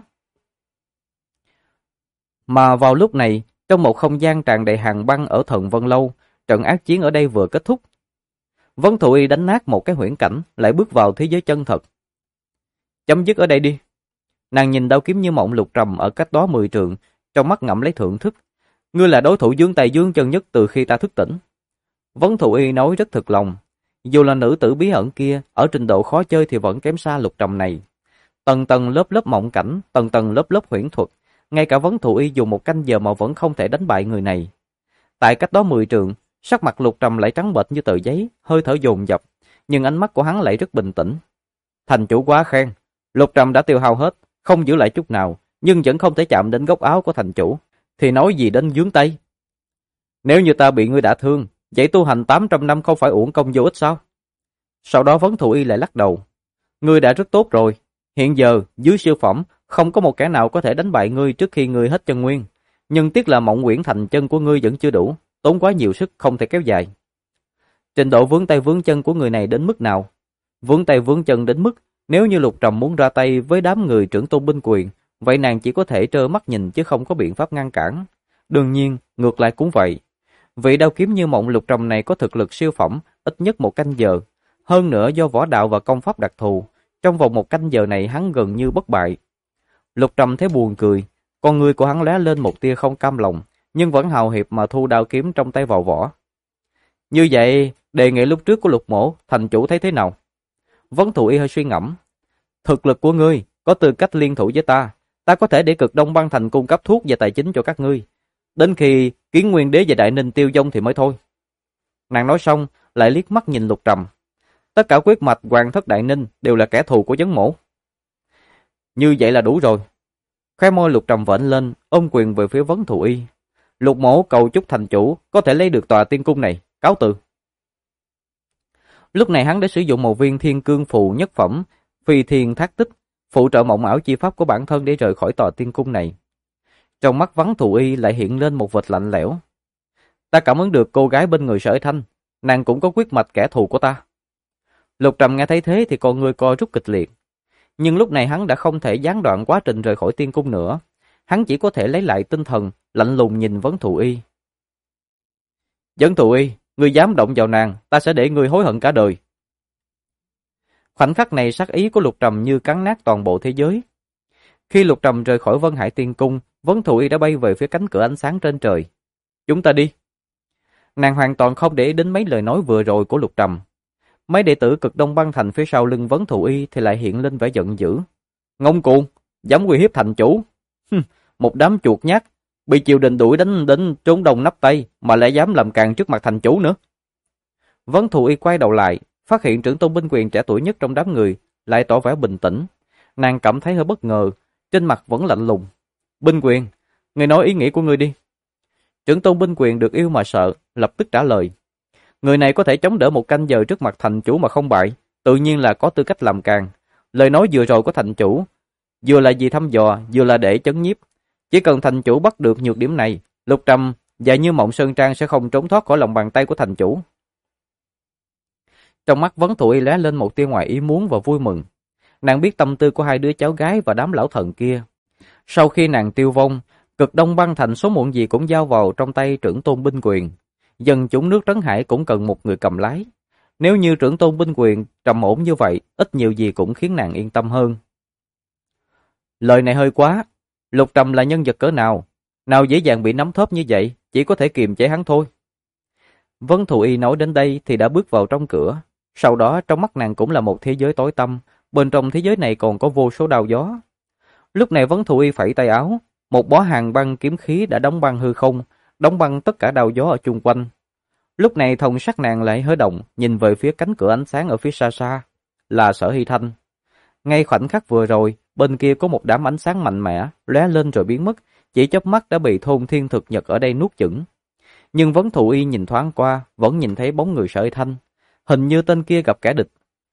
Mà vào lúc này, trong một không gian tràn đầy hàng băng ở Thần Vân Lâu, trận ác chiến ở đây vừa kết thúc. Vân Thụ Y đánh nát một cái huyễn cảnh, lại bước vào thế giới chân thật. Chấm dứt ở đây đi. Nàng nhìn đao kiếm như mộng Lục Trầm ở cách đó 10 trượng, trong mắt ngậm lấy thưởng thức. Ngươi là đối thủ vướng tay vướng chân nhất từ khi ta thức tỉnh. Vân Thụ Y nói rất thực lòng. Dù là nữ tử bí ẩn kia, ở trình độ khó chơi thì vẫn kém xa Lục Trầm này. Tầng tầng lớp lớp mộng cảnh, tầng tầng lớp lớp huyễn thuật. Ngay cả Vân Thụ Y dùng một canh giờ mà vẫn không thể đánh bại người này. Tại cách đó 10 trượng, sắc mặt Lục Trầm lại trắng bệch như tờ giấy, hơi thở dồn dập, nhưng ánh mắt của hắn lại rất bình tĩnh. Thành chủ quá khen, Lục Trầm đã tiêu hao hết, không giữ lại chút nào, nhưng vẫn không thể chạm đến góc áo của thành chủ, thì nói gì đến vướng tay. Nếu như ta bị ngươi đả thương, vậy tu hành 800 năm không phải uổng công vô ích sao? Sau đó Vân Thụ Y lại lắc đầu. Ngươi đã rất tốt rồi, hiện giờ dưới siêu phẩm không có một kẻ nào có thể đánh bại ngươi trước khi ngươi hết chân nguyên, nhưng tiếc là Mộng Uyển Thành chân của ngươi vẫn chưa đủ, tốn quá nhiều sức không thể kéo dài. Trình độ vướng tay vướng chân của người này đến mức nào? Vướng tay vướng chân đến mức nếu như Lục Trầm muốn ra tay với đám người trưởng tôn binh quyền, vậy nàng chỉ có thể trơ mắt nhìn chứ không có biện pháp ngăn cản. Đương nhiên, ngược lại cũng vậy. Vị đao kiếm như mộng Lục Trầm này có thực lực siêu phẩm ít nhất 1 canh giờ. Hơn nữa do võ đạo và công pháp đặc thù, trong vòng 1 canh giờ này hắn gần như bất bại. Lục Trầm thấy buồn cười, con người của hắn lóe lên một tia không cam lòng, nhưng vẫn hào hiệp mà thu đao kiếm trong tay vào vỏ. Như vậy, đề nghị lúc trước của Lục Mỗ, thành chủ thấy thế nào? Vân Thụ Y hơi suy ngẫm. Thực lực của ngươi có tư cách liên thủ với ta, ta có thể để Cực Đông Băng Thành cung cấp thuốc và tài chính cho các ngươi. Đến khi Kiến Nguyên Đế và Đại Ninh tiêu vong thì mới thôi. Nàng nói xong, lại liếc mắt nhìn Lục Trầm. Tất cả quyết mạch Hoàng thất Đại Ninh đều là kẻ thù của Vấn Mỗ. Như vậy là đủ rồi. Khóe môi Lục Trầm vểnh lên, ôm quyền về phía Vân Thụ Y. Lục Mỗ cầu chúc thành chủ có thể lấy được tòa tiên cung này, cáo từ. Lúc này hắn đã sử dụng một viên thiên cương phù nhất phẩm, phi thiên thác tích, phụ trợ mộng ảo chi pháp của bản thân để rời khỏi tòa tiên cung này. Trong mắt Vân Thụ Y lại hiện lên một vệt lạnh lẽo. Ta cảm ứng được cô gái bên người Sở Thanh, nàng cũng có quyết mạch kẻ thù của ta. Lục Trầm nghe thấy thế thì con người co rút kịch liệt. Nhưng lúc này hắn đã không thể gián đoạn quá trình rời khỏi tiên cung nữa. Hắn chỉ có thể lấy lại tinh thần, lạnh lùng nhìn Vân Thụ Y. Vân Thụ Y, ngươi dám động vào nàng, ta sẽ để ngươi hối hận cả đời. Khoảnh khắc này sát ý của Lục Trầm như cắn nát toàn bộ thế giới. Khi Lục Trầm rời khỏi Vân Hải Tiên Cung, Vân Thụ Y đã bay về phía cánh cửa ánh sáng trên trời. Chúng ta đi. Nàng hoàn toàn không để ý đến mấy lời nói vừa rồi của Lục Trầm. Mấy đệ tử Cực Đông Băng Thành phía sau lưng Vân Thụ Y thì lại hiện lên vẻ giận dữ. Ngông cuồng, dám uy hiếp thành chủ. Một đám chuột nhát, bị triều đình đuổi đánh đến trốn đông nấp tây mà lại dám làm càn trước mặt thành chủ nữa. Vân Thụ Y quay đầu lại, phát hiện trưởng tôn binh quyền trẻ tuổi nhất trong đám người lại tỏ vẻ bình tĩnh. Nàng cảm thấy hơi bất ngờ, trên mặt vẫn lạnh lùng. Binh quyền, người nói ý nghĩ của ngươi đi. Trưởng tôn binh quyền được yêu mà sợ, lập tức trả lời. Người này có thể chống đỡ 1 canh giờ trước mặt thành chủ mà không bại, tự nhiên là có tư cách làm càn. Lời nói vừa rồi của thành chủ, vừa là vì thăm dò, vừa là để chấn nhiếp. Chỉ cần thành chủ bắt được nhược điểm này, Lục Trầm và Như Mộng Sơn Trang sẽ không trốn thoát khỏi lòng bàn tay của thành chủ. Trong mắt Vấn Thụ Y lóe lên một tia ngoài ý muốn và vui mừng. Nàng biết tâm tư của hai đứa cháu gái và đám lão thần kia. Sau khi nàng tiêu vong, Cực Đông Băng Thành số muộn gì cũng giao vào trong tay trưởng tôn binh quyền. Dân chúng nước Trấn Hải cũng cần một người cầm lái. Nếu như trưởng tôn binh quyền trầm ổn như vậy, ít nhiều gì cũng khiến nàng yên tâm hơn. Lời này hơi quá. Lục Trầm là nhân vật cỡ nào? Nào dễ dàng bị nắm thóp như vậy, chỉ có thể kiềm chế hắn thôi. Vân Thụ Y nói đến đây thì đã bước vào trong cửa. Sau đó trong mắt nàng cũng là một thế giới tối tăm. Bên trong thế giới này còn có vô số đao gió. Lúc này Vân Thụ Y phẩy tay áo. Một bó hàng băng kiếm khí đã đóng băng hư không, đóng băng tất cả đao gió ở chung quanh. Lúc này thần sắc nàng lại hơi động, nhìn về phía cánh cửa ánh sáng ở phía xa xa, là Sở Hy Thanh. Ngay khoảnh khắc vừa rồi, bên kia có một đám ánh sáng mạnh mẽ, lóe lên rồi biến mất, chỉ chớp mắt đã bị Thôn Thiên Thực Nhật ở đây nuốt chửng. Nhưng Vấn Thụ Y nhìn thoáng qua, vẫn nhìn thấy bóng người Sở Hy Thanh, hình như tên kia gặp kẻ địch.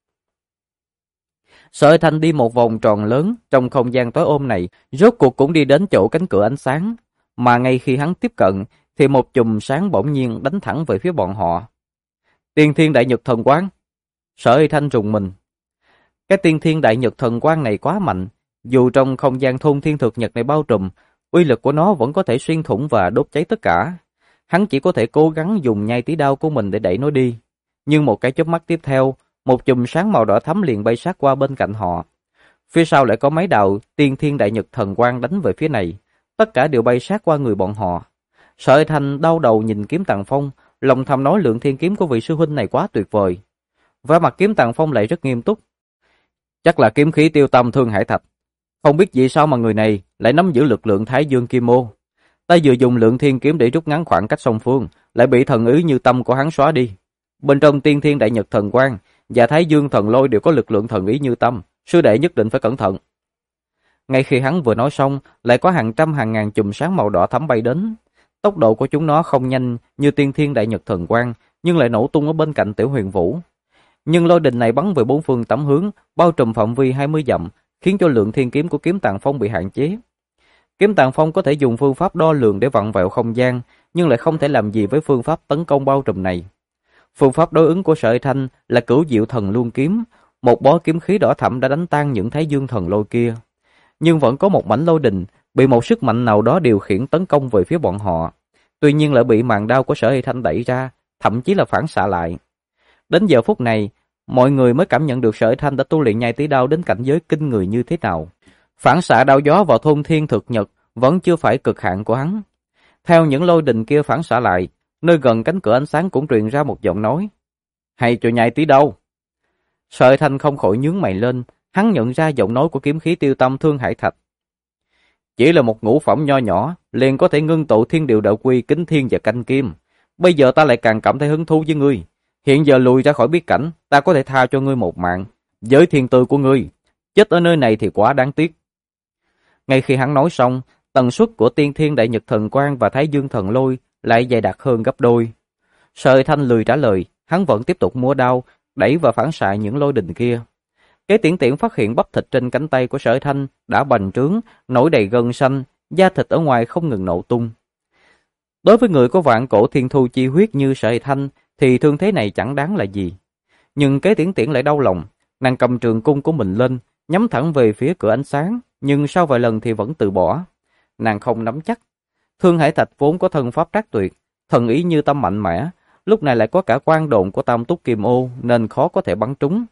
Sở Hy Thanh đi một vòng tròn lớn trong không gian tối ôm này, rốt cuộc cũng đi đến chỗ cánh cửa ánh sáng, mà ngay khi hắn tiếp cận thì một chùm sáng bỗng nhiên đánh thẳng về phía bọn họ. Tiên Thiên Đại Nhật Thần Quang. Sở Hy Thanh rùng mình. Cái Tiên Thiên Đại Nhật Thần Quang này quá mạnh, dù trong không gian Thôn Thiên Thực Nhật này bao trùm, uy lực của nó vẫn có thể xuyên thủng và đốt cháy tất cả. Hắn chỉ có thể cố gắng dùng nhai tí đao của mình để đẩy nó đi. Nhưng một cái chớp mắt tiếp theo, một chùm sáng màu đỏ thắm liền bay sát qua bên cạnh họ. Phía sau lại có mấy đạo Tiên Thiên Đại Nhật Thần Quang đánh về phía này, tất cả đều bay sát qua người bọn họ. Sở Hy Thanh đau đầu nhìn kiếm Tàng Phong, lòng thầm nói lượng thiên kiếm của vị sư huynh này quá tuyệt vời. Vẻ mặt kiếm Tàng Phong lại rất nghiêm túc. Chắc là kiếm khí tiêu tâm Thương Hải Thạch. Không biết vì sao mà người này lại nắm giữ lực lượng Thái Dương Kim Ô. Ta vừa dùng lượng thiên kiếm để rút ngắn khoảng cách song phương, lại bị thần ý như tâm của hắn xóa đi. Bên trong Tiên Thiên Đại Nhật Thần Quang và Thái Dương Thần Lôi đều có lực lượng thần ý như tâm, sư đệ nhất định phải cẩn thận. Ngay khi hắn vừa nói xong, lại có hàng trăm hàng ngàn chùm sáng màu đỏ thắm bay đến. Tốc độ của chúng nó không nhanh như Tiên Thiên Đại Nhật Thần Quang, nhưng lại nổ tung ở bên cạnh Tiểu Huyền Vũ. Nhưng lôi đình này bắn về bốn phương tám hướng, bao trùm phạm vi 20 dặm, khiến cho lượng thiên kiếm của kiếm Tàng Phong bị hạn chế. Kiếm Tàng Phong có thể dùng phương pháp đo lường để vặn vẹo không gian, nhưng lại không thể làm gì với phương pháp tấn công bao trùm này. Phương pháp đối ứng của Sở Hy Thanh là Cửu Diệu Thần Luân Kiếm, một bó kiếm khí đỏ thẫm đã đánh tan những Thái Dương Thần Lôi kia. Nhưng vẫn có một mảnh lôi đình bị một sức mạnh nào đó điều khiển tấn công về phía bọn họ. Tuy nhiên lại bị màn đao của Sở Hy Thanh đẩy ra, thậm chí là phản xạ lại. Đến giờ phút này, mọi người mới cảm nhận được Sở Hy Thanh đã tu luyện nhai tí đao đến cảnh giới kinh người như thế nào. Phản xạ đao gió vào Thôn Thiên Thực Nhật vẫn chưa phải cực hạn của hắn. Theo những lôi đình kia phản xạ lại, nơi gần cánh cửa ánh sáng cũng truyền ra một giọng nói. Hay cho nhai tí đâu? Sở Hy Thanh không khỏi nhướng mày lên, hắn nhận ra giọng nói của kiếm khí tiêu tâm Thương Hải Thạch. Chỉ là một ngũ phẩm nho nhỏ, liền có thể ngưng tụ thiên điệu đạo quy, kính thiên và canh kim. Bây giờ ta lại càng cảm thấy hứng thú với ngươi. Hiện giờ lùi ra khỏi bí cảnh, ta có thể tha cho ngươi một mạng. Với thiên tư của ngươi, chết ở nơi này thì quá đáng tiếc. Ngay khi hắn nói xong, tần suất của Tiên Thiên Đại Nhật Thần Quang và Thái Dương Thần Lôi lại dày đặc hơn gấp đôi. Sở Hy Thanh lười trả lời, hắn vẫn tiếp tục múa đao, đẩy và phản xạ những lôi đình kia. Kế Tiễn Tiễn phát hiện bắp thịt trên cánh tay của Sở Hy Thanh đã bành trướng, nổi đầy gân xanh, da thịt ở ngoài không ngừng nổ tung. Đối với người có vạn cổ thiên thu chi huyết như Sở Hy Thanh thì thương thế này chẳng đáng là gì. Nhưng Kế Tiễn Tiễn lại đau lòng, nàng cầm trường cung của mình lên, nhắm thẳng về phía cửa ánh sáng, nhưng sau vài lần thì vẫn từ bỏ. Nàng không nắm chắc. Thương Hải Thạch vốn có thân pháp trác tuyệt, thần ý như tâm mạnh mẽ, lúc này lại có cả quan độn của Tam Túc Kim Ô nên khó có thể bắn trúng.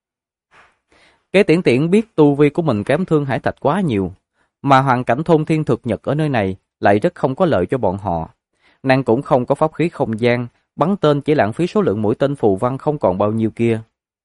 Kế Tiễn Tiễn biết tu vi của mình kém Thương Hải Thạch quá nhiều, mà hoàn cảnh Thôn Thiên Thực Nhật ở nơi này lại rất không có lợi cho bọn họ. Nàng cũng không có pháp khí không gian, bắn tên chỉ lãng phí số lượng mũi tên phù văn không còn bao nhiêu kia.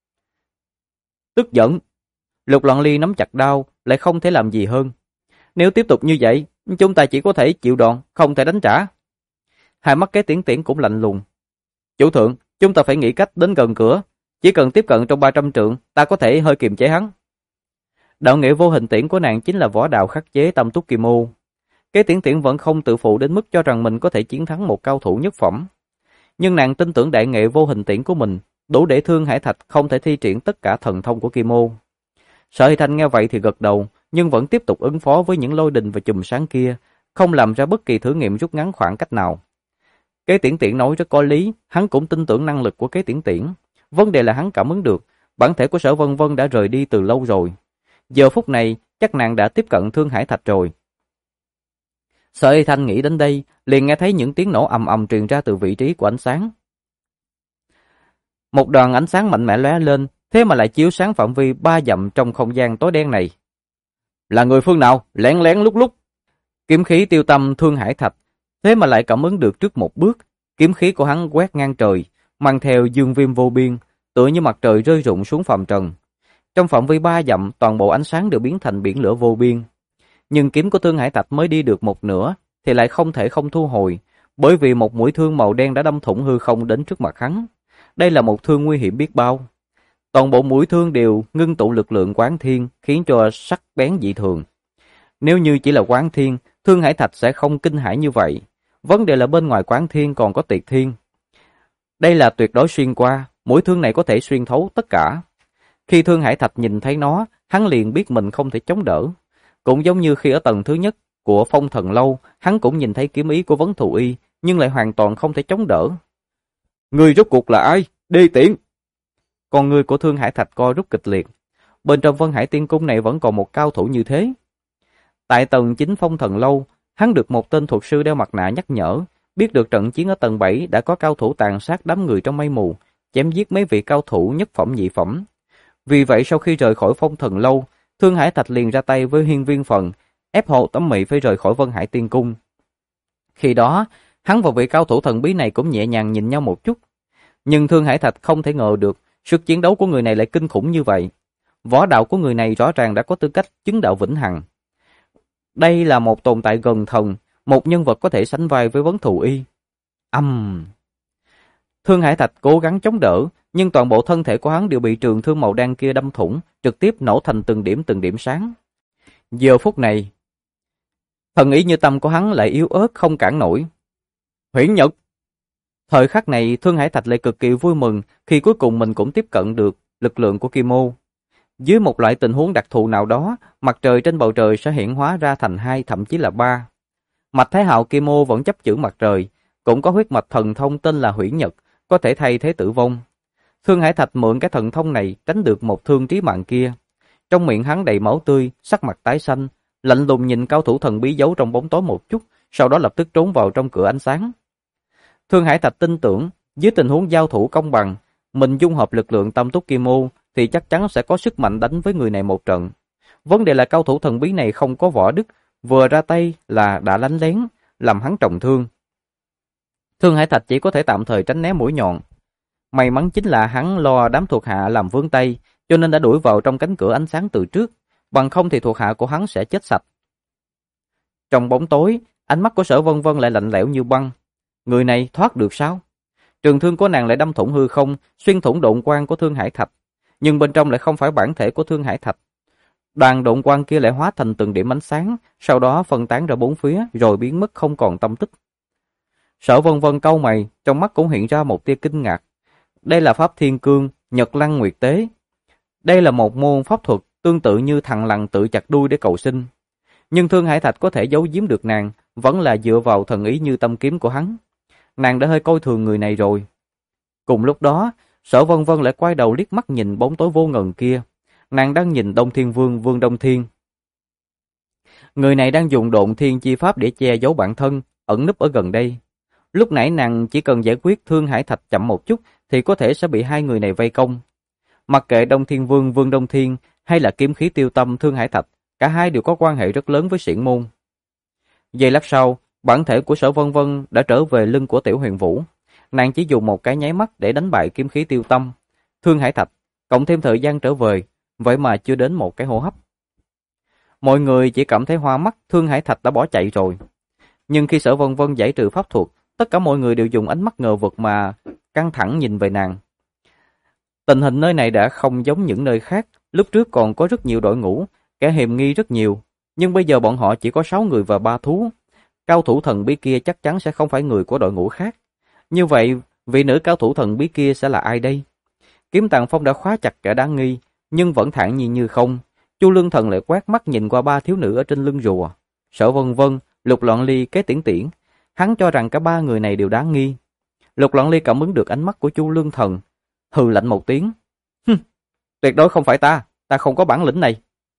Tức giận, Lục Loạn Ly nắm chặt đao, lại không thể làm gì hơn. Nếu tiếp tục như vậy, chúng ta chỉ có thể chịu đòn, không thể đánh trả. Hai mắt Kế Tiễn Tiễn cũng lạnh lùng. Chủ thượng, chúng ta phải nghĩ cách đến gần cửa. Chỉ cần tiếp cận trong 300 trượng, ta có thể hơi kiềm chế hắn. Đạo nghệ vô hình tiễn của nàng chính là võ đạo khắc chế Tam Túc Kim Ô. Kế Tiễn Tiễn vẫn không tự phụ đến mức cho rằng mình có thể chiến thắng một cao thủ nhất phẩm. Nhưng nàng tin tưởng đại nghệ vô hình tiễn của mình, đủ để Thương Hải Thạch không thể thi triển tất cả thần thông của Kim Ô. Sở Hy Thanh nghe vậy thì gật đầu, nhưng vẫn tiếp tục ứng phó với những lôi đình và chùm sáng kia, không làm ra bất kỳ thử nghiệm rút ngắn khoảng cách nào. Kế Tiễn Tiễn nói rất có lý, hắn cũng tin tưởng năng lực của Kế Tiễn Tiễn. Vấn đề là hắn cảm ứng được, bản thể của Sở Vân Vân đã rời đi từ lâu rồi. Giờ phút này, chắc nàng đã tiếp cận Thương Hải Thạch rồi. Sở Y Thanh nghĩ đến đây, liền nghe thấy những tiếng nổ ầm ầm truyền ra từ vị trí của ánh sáng. Một đoàn ánh sáng mạnh mẽ lóe lên, thế mà lại chiếu sáng phạm vi 3 dặm trong không gian tối đen này. Là người phương nào? Lén lén lúc lúc. Kiếm khí tiêu tâm Thương Hải Thạch, thế mà lại cảm ứng được trước một bước. Kiếm khí của hắn quét ngang trời, mang theo dương viêm vô biên, tựa như mặt trời rơi rụng xuống phàm trần. Trong phạm vi 3 dặm, toàn bộ ánh sáng đều biến thành biển lửa vô biên. Nhưng kiếm của Thương Hải Thạch mới đi được một nửa, thì lại không thể không thu hồi, bởi vì một mũi thương màu đen đã đâm thủng hư không đến trước mặt hắn. Đây là một thương nguy hiểm biết bao. Toàn bộ mũi thương đều ngưng tụ lực lượng Quán Thiên, khiến cho sắc bén dị thường. Nếu như chỉ là Quán Thiên, Thương Hải Thạch sẽ không kinh hãi như vậy. Vấn đề là bên ngoài Quán Thiên còn có Tuyệt Thiên. Đây là tuyệt đối xuyên qua, mũi thương này có thể xuyên thấu tất cả. Khi Thương Hải Thạch nhìn thấy nó, hắn liền biết mình không thể chống đỡ. Cũng giống như khi ở tầng thứ nhất của Phong Thần Lâu, hắn cũng nhìn thấy kiếm ý của Vấn Thù Y, nhưng lại hoàn toàn không thể chống đỡ. Người rốt cuộc là ai? Đi tiện! Con người của Thương Hải Thạch co rút kịch liệt. Bên trong Vân Hải Tiên Cung này vẫn còn một cao thủ như thế. Tại tầng 9 Phong Thần Lâu, hắn được một tên thuật sư đeo mặt nạ nhắc nhở, biết được trận chiến ở tầng 7 đã có cao thủ tàn sát đám người trong mây mù, chém giết mấy vị cao thủ nhất phẩm nhị phẩm. Vì vậy sau khi rời khỏi Phong Thần Lâu, Thương Hải Thạch liền ra tay với Hiên Viên Phần, ép Hồ Tấm Mị phải rời khỏi Vân Hải Tiên Cung. Khi đó, hắn và vị cao thủ thần bí này cũng nhẹ nhàng nhìn nhau một chút. Nhưng Thương Hải Thạch không thể ngờ được, sức chiến đấu của người này lại kinh khủng như vậy. Võ đạo của người này rõ ràng đã có tư cách chứng đạo vĩnh hằng. Đây là một tồn tại gần thần, một nhân vật có thể sánh vai với Vấn Thù Y. Thương Hải Thạch cố gắng chống đỡ, nhưng toàn bộ thân thể của hắn đều bị trường thương màu đen kia đâm thủng, trực tiếp nổ thành từng điểm sáng. Giờ phút này, thần ý như tâm của hắn lại yếu ớt không cản nổi. Huyễn Nhật! Thời khắc này, Thương Hải Thạch lại cực kỳ vui mừng khi cuối cùng mình cũng tiếp cận được lực lượng của Kim Ô. Dưới một loại tình huống đặc thù nào đó, mặt trời trên bầu trời sẽ hiện hóa ra thành 2, thậm chí là 3. Mạch Thái Hạo Kim Ô vẫn chấp chưởng mặt trời, cũng có huyết mạch thần thông tên là Huyễn Nhật, có thể thay thế tử vong. Thương Hải Thạch mượn cái thần thông này tránh được một thương trí mạng kia. Trong miệng hắn đầy máu tươi, sắc mặt tái xanh, lạnh lùng nhìn cao thủ thần bí giấu trong bóng tối một chút, sau đó lập tức trốn vào trong cửa ánh sáng. Thương Hải Thạch tin tưởng, dưới tình huống giao thủ công bằng, mình dung hợp lực lượng Tam Túc Kim Ô thì chắc chắn sẽ có sức mạnh đánh với người này một trận. Vấn đề là cao thủ thần bí này không có võ đức, vừa ra tay là đã lánh lén, làm hắn trọng thương. Thương Hải Thạch chỉ có thể tạm thời tránh né mũi nhọn. May mắn chính là hắn lo đám thuộc hạ làm vướng tay, cho nên đã đuổi vào trong cánh cửa ánh sáng từ trước, bằng không thì thuộc hạ của hắn sẽ chết sạch. Trong bóng tối, ánh mắt của Sở Vân Vân lại lạnh lẽo như băng. Người này thoát được sao? Trường thương của nàng lại đâm thủng hư không, xuyên thủng độn quang của Thương Hải Thạch, nhưng bên trong lại không phải bản thể của Thương Hải Thạch. Đoàn độn quang kia lại hóa thành từng điểm ánh sáng, sau đó phân tán ra bốn phía rồi biến mất không còn tăm tích. Sở Vân Vân cau mày, trong mắt cũng hiện ra một tia kinh ngạc. Đây là pháp thiên cương, Nhật Lăng Nguyệt Tế. Đây là một môn pháp thuật tương tự như thằn lằn tự chặt đuôi để cầu sinh. Nhưng Thương Hải Thạch có thể giấu giếm được nàng, vẫn là dựa vào thần ý như tâm kiếm của hắn. Nàng đã hơi coi thường người này rồi. Cùng lúc đó, Sở Vân Vân lại quay đầu liếc mắt nhìn bóng tối vô ngần kia. Nàng đang nhìn Đông Thiên Vương, Vương Đông Thiên. Người này đang dùng độn thiên chi pháp để che giấu bản thân, ẩn núp ở gần đây. Lúc nãy nàng chỉ cần giải quyết Thương Hải Thạch chậm một chút thì có thể sẽ bị hai người này vây công. Mặc kệ Đông Thiên Vương, Vương Đông Thiên hay là kiếm khí tiêu tâm Thương Hải Thạch, cả hai đều có quan hệ rất lớn với Xiển Môn. Giây lát sau, bản thể của Sở Vân Vân đã trở về lưng của Tiểu Huyền Vũ. Nàng chỉ dùng một cái nháy mắt để đánh bại kiếm khí tiêu tâm Thương Hải Thạch, cộng thêm thời gian trở về, vậy mà chưa đến một cái hô hấp. Mọi người chỉ cảm thấy hoa mắt, Thương Hải Thạch đã bỏ chạy rồi. Nhưng khi Sở Vân Vân giải trừ pháp thuật, tất cả mọi người đều dùng ánh mắt ngờ vực mà căng thẳng nhìn về nàng. Tình hình nơi này đã không giống những nơi khác, lúc trước còn có rất nhiều đội ngũ, kẻ hiềm nghi rất nhiều, nhưng bây giờ bọn họ chỉ có 6 người và 3 thú. Cao thủ thần bí kia chắc chắn sẽ không phải người của đội ngũ khác. Như vậy, vị nữ cao thủ thần bí kia sẽ là ai đây? Kiếm Tàng Phong đã khóa chặt kẻ đáng nghi, nhưng vẫn thản nhiên như không. Chu Lương Thần lại quét mắt nhìn qua 3 thiếu nữ ở trên lưng rùa. Sở Vân Vân, Lục Loạn Ly, Kế Tiễn Tiễn. Hắn cho rằng cả ba người này đều đáng nghi. Lục Loạn Ly cảm ứng được ánh mắt của Chu Lương Thần, hừ lạnh một tiếng. Tuyệt đối không phải ta không có bản lĩnh này.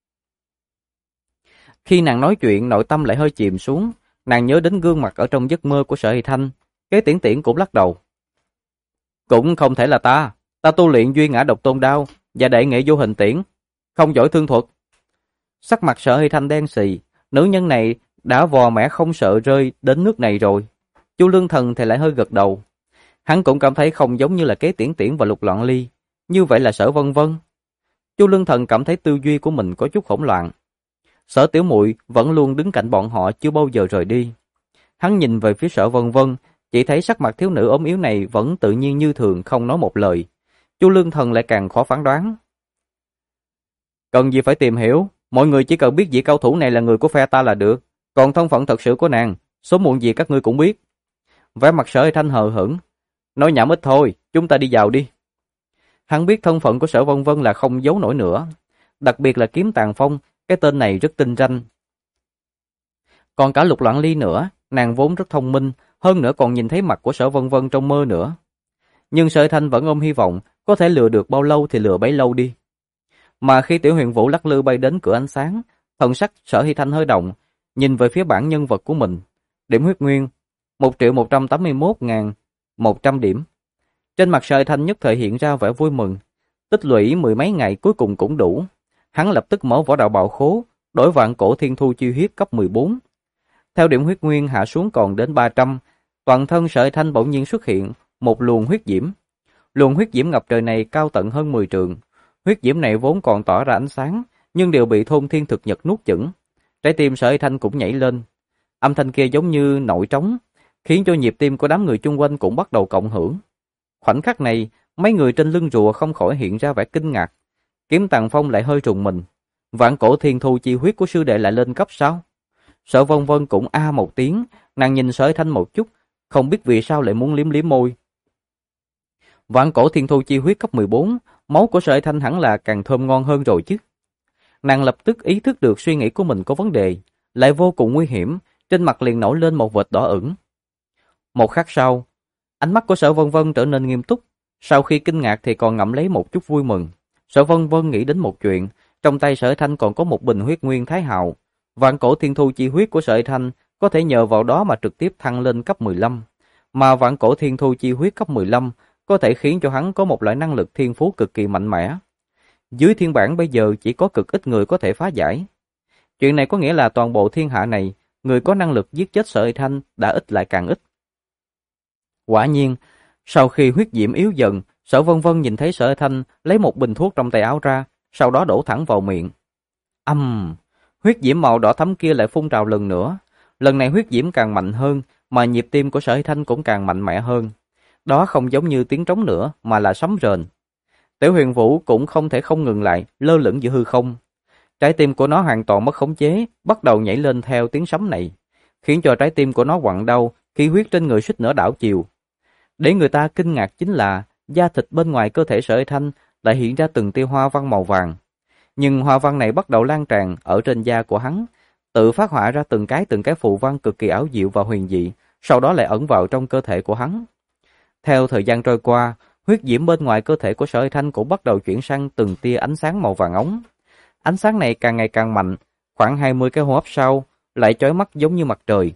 Khi nàng nói chuyện, nội tâm lại hơi chìm xuống, nàng nhớ đến gương mặt ở trong giấc mơ của Sở Hy Thanh. Kế Tiễn Tiễn cũng lắc đầu. Cũng không thể là ta tu luyện Duy Ngã Độc Tôn Đao và Đệ Nghệ Vô Hình Tiễn, không giỏi thương thuật. Sắc mặt Sở Hy Thanh đen xì, nữ nhân này đã vò mẻ không sợ rơi đến nước này rồi. Chu Lương Thần thì lại hơi gật đầu. Hắn cũng cảm thấy không giống như là Kế Tiễn Tiễn và Lục Loạn Ly, như vậy là Sở Vân Vân. Chu Lương Thần cảm thấy tư duy của mình có chút hỗn loạn. Sở Tiểu Muội vẫn luôn đứng cạnh bọn họ, chưa bao giờ rời đi. Hắn nhìn về phía Sở Vân Vân, chỉ thấy sắc mặt thiếu nữ ốm yếu này vẫn tự nhiên như thường, không nói một lời. Chu Lương Thần lại càng khó phán đoán. Cần gì phải tìm hiểu, mọi người chỉ cần biết vị cao thủ này là người của phe ta là được, còn thân phận thật sự của nàng, sớm muộn gì các ngươi cũng biết. Vẻ mặt Sở Hy Thanh hờ hững, nói nhảm ít thôi, chúng ta đi vào đi. Hắn biết thân phận của Sở Vân Vân là không giấu nổi nữa, đặc biệt là Kiếm Tàn Phong, cái tên này rất tinh ranh. Còn cả Lục Loạn Ly nữa, nàng vốn rất thông minh, hơn nữa còn nhìn thấy mặt của Sở Vân Vân trong mơ nữa. Nhưng Sở Hy Thanh vẫn ôm hy vọng, có thể lừa được bao lâu thì lừa bấy lâu đi. Mà khi Tiểu Huyền Vũ lắc lư bay đến cửa ánh sáng, thần sắc Sở Hy Thanh hơi động, nhìn về phía bảng nhân vật của mình. Điểm huyết nguyên 1.181.100 điểm. Trên mặt Sở Hy Thanh nhất thời hiện ra vẻ vui mừng. Tích lũy mười mấy ngày cuối cùng cũng đủ. Hắn lập tức mở võ đạo bảo khố, đổi Vạn Cổ Thiên Thu Chi Huyết cấp 14. Theo điểm huyết nguyên hạ xuống còn đến 300, toàn thân Sở Hy Thanh bỗng nhiên xuất hiện một luồng huyết diễm. Luồng huyết diễm ngập trời này cao tận hơn 10 trượng. Huyết diễm này vốn còn tỏa ra ánh sáng, nhưng đều bị Thôn Thiên Thực Nhật nuốt chửng. Trái tim Sở Hy Thanh cũng nhảy lên. Âm thanh kia giống như nổi trống, khiến cho nhịp tim của đám người chung quanh cũng bắt đầu cộng hưởng. Khoảnh khắc này, mấy người trên lưng rùa không khỏi hiện ra vẻ kinh ngạc. Kiếm Tàn Phong lại hơi trùng mình. Vạn Cổ Thiên Thu Chi Huyết của sư đệ lại lên cấp sao? Sở Vân Vân cũng a một tiếng, nàng nhìn Sở Hy Thanh một chút, không biết vì sao lại muốn liếm liếm môi. Vạn Cổ Thiên Thu Chi Huyết cấp 14, máu của Sở Hy Thanh hẳn là càng thơm ngon hơn rồi chứ. Nàng lập tức ý thức được suy nghĩ của mình có vấn đề, lại vô cùng nguy hiểm, trên mặt liền nổi lên một vệt đỏ ửng. Một khắc sau, ánh mắt của Sở Vân Vân trở nên nghiêm túc, sau khi kinh ngạc thì còn ngậm lấy một chút vui mừng. Sở Vân Vân nghĩ đến một chuyện, trong tay Sở Hy Thanh còn có một bình huyết nguyên thái hạo. Vạn Cổ Thiên Thu Chi Huyết của Sở Hy Thanh có thể nhờ vào đó mà trực tiếp thăng lên cấp 15, mà Vạn Cổ Thiên Thu Chi Huyết cấp 15 có thể khiến cho hắn có một loại năng lực thiên phú cực kỳ mạnh mẽ. Dưới thiên bản bây giờ chỉ có cực ít người có thể phá giải. Chuyện này có nghĩa là toàn bộ thiên hạ này, người có năng lực giết chết Sở Hy Thanh đã ít lại càng ít. Quả nhiên, sau khi huyết diễm yếu dần, Sở Vân Vân nhìn thấy Sở Hy Thanh lấy một bình thuốc trong tay áo ra, sau đó đổ thẳng vào miệng. Huyết diễm màu đỏ thắm kia lại phun trào lần nữa. Lần này huyết diễm càng mạnh hơn, mà nhịp tim của Sở Hy Thanh cũng càng mạnh mẽ hơn. Đó không giống như tiếng trống nữa, mà là sấm rền. Tiểu Huyền Vũ cũng không thể không ngừng lại, lơ lửng giữa hư không. Trái tim của nó hoàn toàn mất khống chế, bắt đầu nhảy lên theo tiếng sấm này, khiến cho trái tim của nó quặn đau, khí huyết trên người suýt nữa đảo chiều. Để người ta kinh ngạc chính là da thịt bên ngoài cơ thể Sở Hy Thanh lại hiện ra từng tia hoa văn màu vàng. Nhưng hoa văn này bắt đầu lan tràn ở trên da của hắn, tự phát họa ra từng cái phù văn cực kỳ ảo diệu và huyền dị, sau đó lại ẩn vào trong cơ thể của hắn. Theo thời gian trôi qua, huyết diễm bên ngoài cơ thể của Sở Hy Thanh cũng bắt đầu chuyển sang từng tia ánh sáng màu vàng óng. Ánh sáng này càng ngày càng mạnh, khoảng 20 cái hô hấp sau, lại chói mắt giống như mặt trời.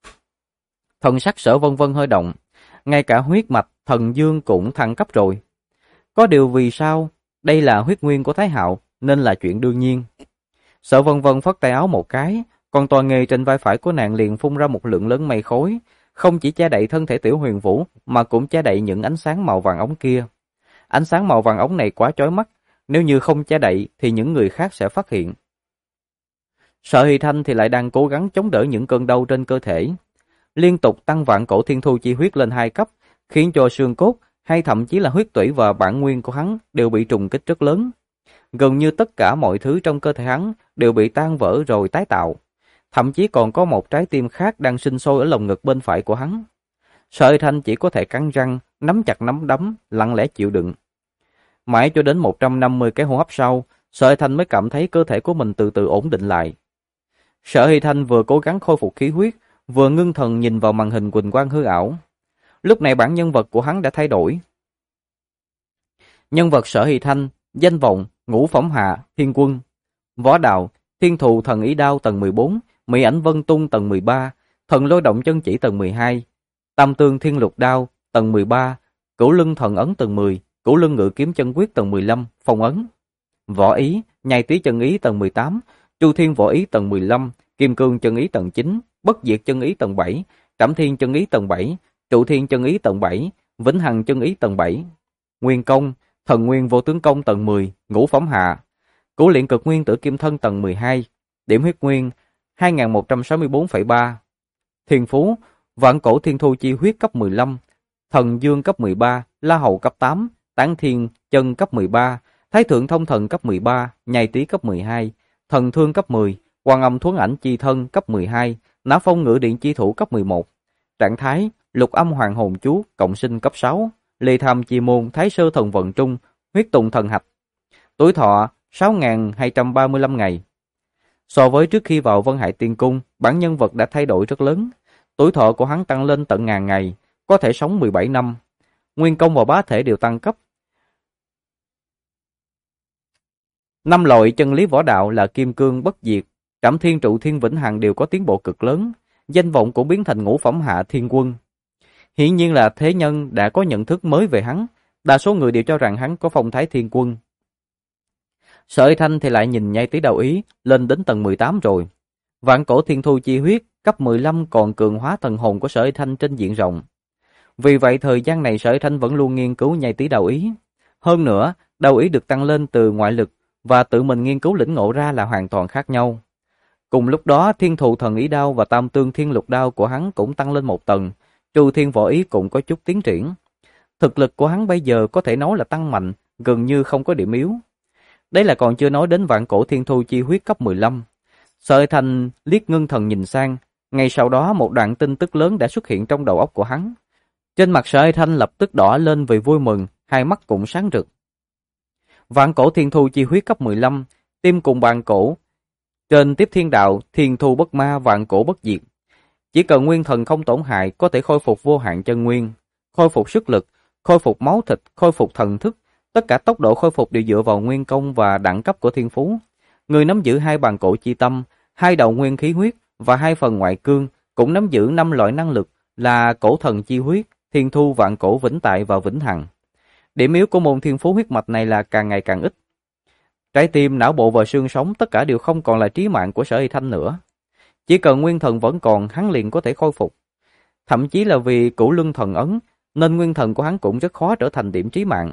Thần sắc Sở Vân Vân hơi động, ngay cả huyết mạch thần dương cũng thăng cấp rồi. Có điều vì sao? Đây là huyết nguyên của Thái Hạo, nên là chuyện đương nhiên. Sở Vân Vân phất tay áo một cái, còn toàn nghề trên vai phải của nàng liền phun ra một lượng lớn mây khối, không chỉ che đậy thân thể Tiểu Huyền Vũ, mà cũng che đậy những ánh sáng màu vàng ống kia. Ánh sáng màu vàng ống này quá chói mắt, nếu như không che đậy thì những người khác sẽ phát hiện. Sở Hy Thanh thì lại đang cố gắng chống đỡ những cơn đau trên cơ thể, liên tục tăng Vạn Cổ Thiên Thu Chi Huyết lên 2 cấp, khiến cho xương cốt hay thậm chí là huyết tủy và bản nguyên của hắn đều bị trùng kích rất lớn. Gần như tất cả mọi thứ trong cơ thể hắn đều bị tan vỡ rồi tái tạo. Thậm chí còn có một trái tim khác đang sinh sôi ở lồng ngực bên phải của hắn. Sở Hy Thanh chỉ có thể cắn răng, nắm chặt nắm đấm, lặng lẽ chịu đựng. Mãi cho đến 150 cái hô hấp sau, Sở Hy Thanh mới cảm thấy cơ thể của mình từ từ ổn định lại. Sở Hy Thanh vừa cố gắng khôi phục khí huyết, vừa ngưng thần nhìn vào màn hình quỳnh quang hư ảo. Lúc này bản nhân vật của hắn đã thay đổi. Nhân vật Sở Hy Thanh, danh vọng, Ngũ Phẩm Hạ, Thiên Quân. Võ đạo, Thiên Thù Thần Ý Đao tầng 14, Mỹ Ảnh Vân Tung tầng 13, Thần Lôi Động Chân Chỉ tầng 12, Tam Tương Thiên Lục Đao tầng 13, Cửu Lưng Thần Ấn tầng 10, Cửu Lưng Ngự Kiếm Chân Quyết tầng 15, Phong Ấn. Võ ý, Nhai Tí Chân Ý tầng 18, Chu Thiên Võ Ý tầng 15, Kim Cương Chân Ý tầng 9, Bất Diệt Chân Ý tầng 7, Trảm Thiên Chân Ý tầng 7, Trụ Thiên Chân Ý tầng 7, Vĩnh Hằng Chân Ý tầng 7. Nguyên công, Thần Nguyên Vô Tướng Công tầng 10, Ngũ Phẩm Hạ. Cửu Luyện Cực Nguyên Tử Kim Thân tầng 12, điểm huyết nguyên 2164,3. Thiên phú, Vạn Cổ Thiên Thu Chi Huyết cấp 15, Thần Dương cấp 13, La Hầu cấp 8, Tán Thiên Chân cấp 13, Thái Thượng Thông Thần cấp 13, Nhai Tí cấp 12, Thần Thương cấp 10, Quan Âm Thuấn Ảnh Chi Thân cấp 12, Nã Phong Ngự Điện Chi Thủ cấp 11. Trạng thái, Lục Âm Hoàng Hồn Chú cộng sinh cấp 6, Ly Tham Chi Môn Thái Sơ Thần Vận Trung, Huyết Tùng Thần Hạch. Tuổi thọ 6.235 ngày. So với trước khi vào Vân Hải Tiên Cung, bản nhân vật đã thay đổi rất lớn. Tuổi thọ của hắn tăng lên tận 1000 ngày, có thể sống 17 năm. Nguyên công và bá thể đều tăng cấp. 5 loại chân lý võ đạo là Kim Cương Bất Diệt, Trảm Thiên Trụ Thiên Vĩnh Hằng đều có tiến bộ cực lớn. Danh vọng cũng biến thành Ngũ Phẩm Hạ Thiên Quân. Hiển nhiên là thế nhân đã có nhận thức mới về hắn. Đa số người đều cho rằng hắn có phong thái Thiên Quân. Sở Hy Thanh thì lại nhìn Nhai Tí Đao Ý lên đến tầng 18 rồi. Vạn Cổ Thiên Thu Chi Huyết cấp 15 còn cường hóa thần hồn của Sở Hy Thanh trên diện rộng. Vì vậy thời gian này Sở Hy Thanh vẫn luôn nghiên cứu Nhai Tí Đao Ý. Hơn nữa, Đao Ý được tăng lên từ ngoại lực và tự mình nghiên cứu lĩnh ngộ ra là hoàn toàn khác nhau. Cùng lúc đó, Thiên Thù Thần Ý Đao và Tam Tương Thiên Lục Đao của hắn cũng tăng lên một tầng. Chu Thiên Võ Ý cũng có chút tiến triển. Thực lực của hắn bây giờ có thể nói là tăng mạnh, gần như không có điểm yếu. Đấy là còn chưa nói đến Vạn Cổ Thiên Thu Chi Huyết cấp 15. Sở Hy Thanh liếc ngưng thần nhìn sang, ngay sau đó một đoạn tin tức lớn đã xuất hiện trong đầu óc của hắn. Trên mặt Sở Hy Thanh lập tức đỏ lên vì vui mừng, hai mắt cũng sáng rực. Vạn Cổ Thiên Thu Chi Huyết cấp 15, tim cùng bàn cổ. Trên tiếp thiên đạo, thiên thu bất ma, vạn cổ bất diệt. Chỉ cần nguyên thần không tổn hại, có thể khôi phục vô hạn chân nguyên, khôi phục sức lực, khôi phục máu thịt, khôi phục thần thức. Tất cả tốc độ khôi phục đều dựa vào nguyên công và đẳng cấp của thiên phú. Người nắm giữ 2 bàn cổ chi tâm, 2 đầu nguyên khí huyết và 2 phần ngoại cương, cũng nắm giữ 5 loại năng lực là cổ thần chi huyết, thiên thu, vạn cổ, vĩnh tại và vĩnh hằng. Điểm yếu của môn thiên phú huyết mạch này là càng ngày càng ít. Trái tim, não bộ và xương sống tất cả đều không còn là trí mạng của Sở Hy Thanh nữa. Chỉ cần nguyên thần vẫn còn, hắn liền có thể khôi phục. Thậm chí là vì Cửu Lưng Thần Ấn, nên nguyên thần của hắn cũng rất khó trở thành điểm trí mạng.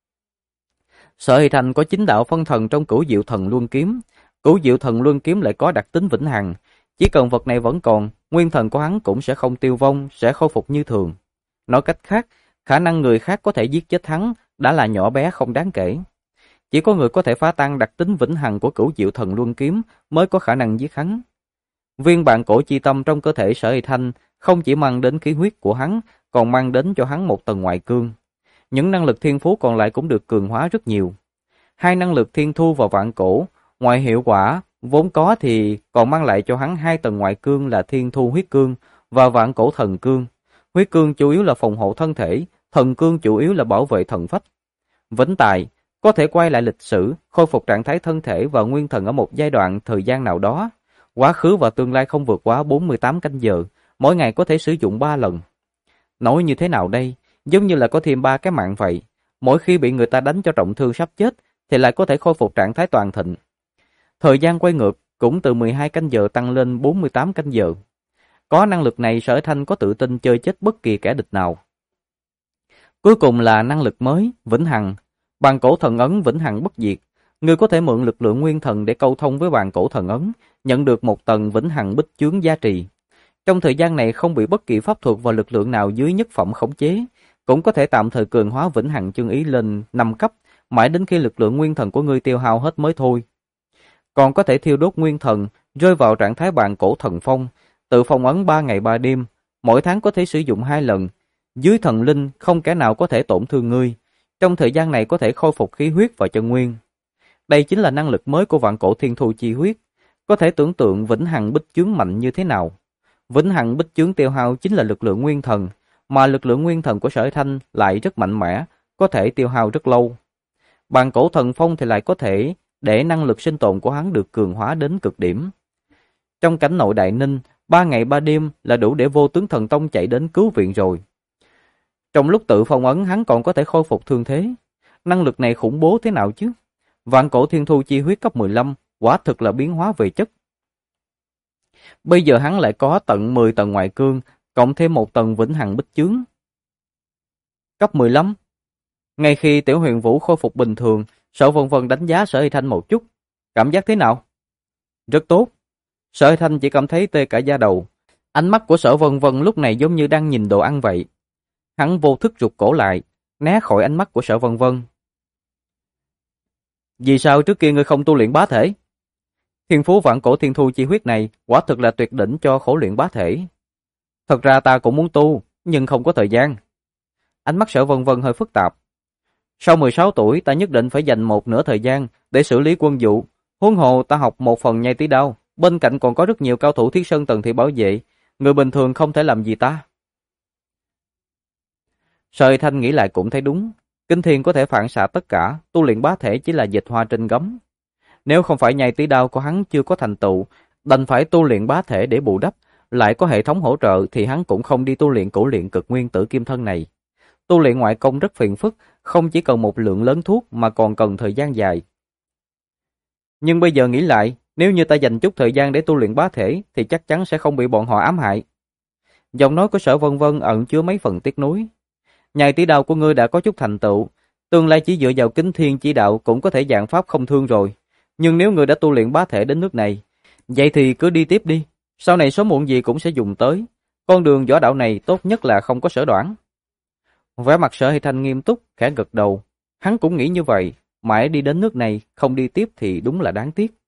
Sở Hy Thanh có 9 đạo phân thần trong Cửu Diệu Thần Luân Kiếm. Cửu Diệu Thần Luân Kiếm lại có đặc tính vĩnh hằng. Chỉ cần vật này vẫn còn, nguyên thần của hắn cũng sẽ không tiêu vong, sẽ khôi phục như thường. Nói cách khác, khả năng người khác có thể giết chết hắn đã là nhỏ bé không đáng kể. Chỉ có người có thể phá tan đặc tính vĩnh hằng của Cửu Diệu Thần Luân Kiếm mới có khả năng giết hắn. Viên bản cổ chi tâm trong cơ thể Sở Hy Thanh không chỉ mang đến khí huyết của hắn, còn mang đến cho hắn một tầng ngoại cương. Những năng lực thiên phú còn lại cũng được cường hóa rất nhiều. 2 năng lực thiên thu và vạn cổ, ngoài hiệu quả vốn có thì còn mang lại cho hắn 2 tầng ngoại cương là thiên thu huyết cương và vạn cổ thần cương. Huyết cương chủ yếu là phòng hộ thân thể, thần cương chủ yếu là bảo vệ thần phách. Vĩnh tại có thể quay lại lịch sử, khôi phục trạng thái thân thể và nguyên thần ở một giai đoạn thời gian nào đó. Quá khứ và tương lai không vượt quá 48 canh giờ, mỗi ngày có thể sử dụng 3 lần. Nói như thế nào đây? Giống như là có thêm 3 cái mạng vậy. Mỗi khi bị người ta đánh cho trọng thương sắp chết, thì lại có thể khôi phục trạng thái toàn thịnh. Thời gian quay ngược cũng từ 12 canh giờ tăng lên 48 canh giờ. Có năng lực này, Sở Thanh có tự tin chơi chết bất kỳ kẻ địch nào. Cuối cùng là năng lực mới, vĩnh hằng. Bàn cổ thần ấn vĩnh hằng bất diệt. Người có thể mượn lực lượng nguyên thần để câu thông với bàn cổ thần ấn, nhận được một tầng vĩnh hằng bích chướng gia trì. Trong thời gian này không bị bất kỳ pháp thuật và lực lượng nào dưới nhất phẩm khống chế, cũng có thể tạm thời cường hóa vĩnh hằng chân ý lên 5 cấp, mãi đến khi lực lượng nguyên thần của ngươi tiêu hao hết mới thôi. Còn có thể thiêu đốt nguyên thần, rơi vào trạng thái bàn cổ thần phong, tự phong ấn 3 ngày 3 đêm, mỗi tháng có thể sử dụng 2 lần. Dưới thần linh không kẻ nào có thể tổn thương ngươi, trong thời gian này có thể khôi phục khí huyết và chân nguyên. Đây chính là năng lực mới của vạn cổ thiên thu chi huyết. có thể tưởng tượng vĩnh hằng bích chướng mạnh như thế nào. Vĩnh hằng bích chướng tiêu hao chính là lực lượng nguyên thần, mà lực lượng nguyên thần của Sở Thanh lại rất mạnh mẽ, có thể tiêu hao rất lâu. Bàn cổ thần phong thì lại có thể để năng lực sinh tồn của hắn được cường hóa đến cực điểm. Trong cảnh nội Đại Ninh, 3 ngày 3 đêm là đủ để Vô Tướng Thần Tông chạy đến cứu viện rồi. Trong lúc tự phong ấn hắn còn có thể khôi phục thương thế. Năng lực này khủng bố thế nào chứ? Vạn cổ thiên thu chi huyết cấp 15, quả thực là biến hóa về chất. Bây giờ hắn lại có tận 10 tầng ngoại cương, cộng thêm một tầng vĩnh hằng bích chướng. Cấp 15. Ngay khi Tiểu Huyền Vũ khôi phục bình thường, Sở Vân Vân đánh giá Sở Hy Thanh một chút. Cảm giác thế nào? Rất tốt. Sở Hy Thanh chỉ cảm thấy tê cả da đầu. Ánh mắt của Sở Vân Vân lúc này giống như đang nhìn đồ ăn vậy. Hắn vô thức rụt cổ lại, né khỏi ánh mắt của Sở Vân Vân. Vì sao trước kia ngươi không tu luyện bá thể? Thiên phú vạn cổ thiên thu chi huyết này quả thực là tuyệt đỉnh cho khổ luyện bá thể. Thật ra ta cũng muốn tu, nhưng không có thời gian. Ánh mắt Sở Vân Vân hơi phức tạp. Sau 16 tuổi ta nhất định phải dành một nửa thời gian để xử lý quân vụ. Huống hồ ta học một phần nhai tí đao, bên cạnh còn có rất nhiều cao thủ thiết sơn tầng thị bảo vệ, người bình thường không thể làm gì ta. Sở Thanh nghĩ lại cũng thấy đúng. Kinh thiên có thể phản xạ tất cả, tu luyện bá thể chỉ là dịch hoa trên gấm. Nếu không phải nhai tí đao của hắn chưa có thành tựu, đành phải tu luyện bá thể để bù đắp, lại có hệ thống hỗ trợ thì hắn cũng không đi tu luyện cổ luyện cực nguyên tử kim thân này. Tu luyện ngoại công rất phiền phức, không chỉ cần một lượng lớn thuốc mà còn cần thời gian dài. Nhưng bây giờ nghĩ lại, nếu như ta dành chút thời gian để tu luyện bá thể thì chắc chắn sẽ không bị bọn họ ám hại. Giọng nói của Sở Vân Vân ẩn chứa mấy phần tiếc nuối. Nhai tí đao của ngươi đã có chút thành tựu, tương lai chỉ dựa vào kính thiên chỉ đạo cũng có thể dạng pháp không thương rồi. Nhưng nếu ngươi đã tu luyện bá thể đến nước này, vậy thì cứ đi tiếp đi, sau này sớm muộn gì cũng sẽ dùng tới. Con đường võ đạo này tốt nhất là không có sở đoản. Vẻ mặt Sở Hy Thanh nghiêm túc, khẽ gật đầu. Hắn cũng nghĩ như vậy, mãi đi đến nước này, không đi tiếp thì đúng là đáng tiếc.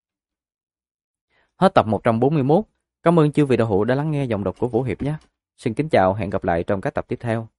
Hết tập 141. Cảm ơn chư vị đạo hữu đã lắng nghe giọng đọc của Vũ Hiệp nhé. Xin kính chào, hẹn gặp lại trong các tập tiếp theo.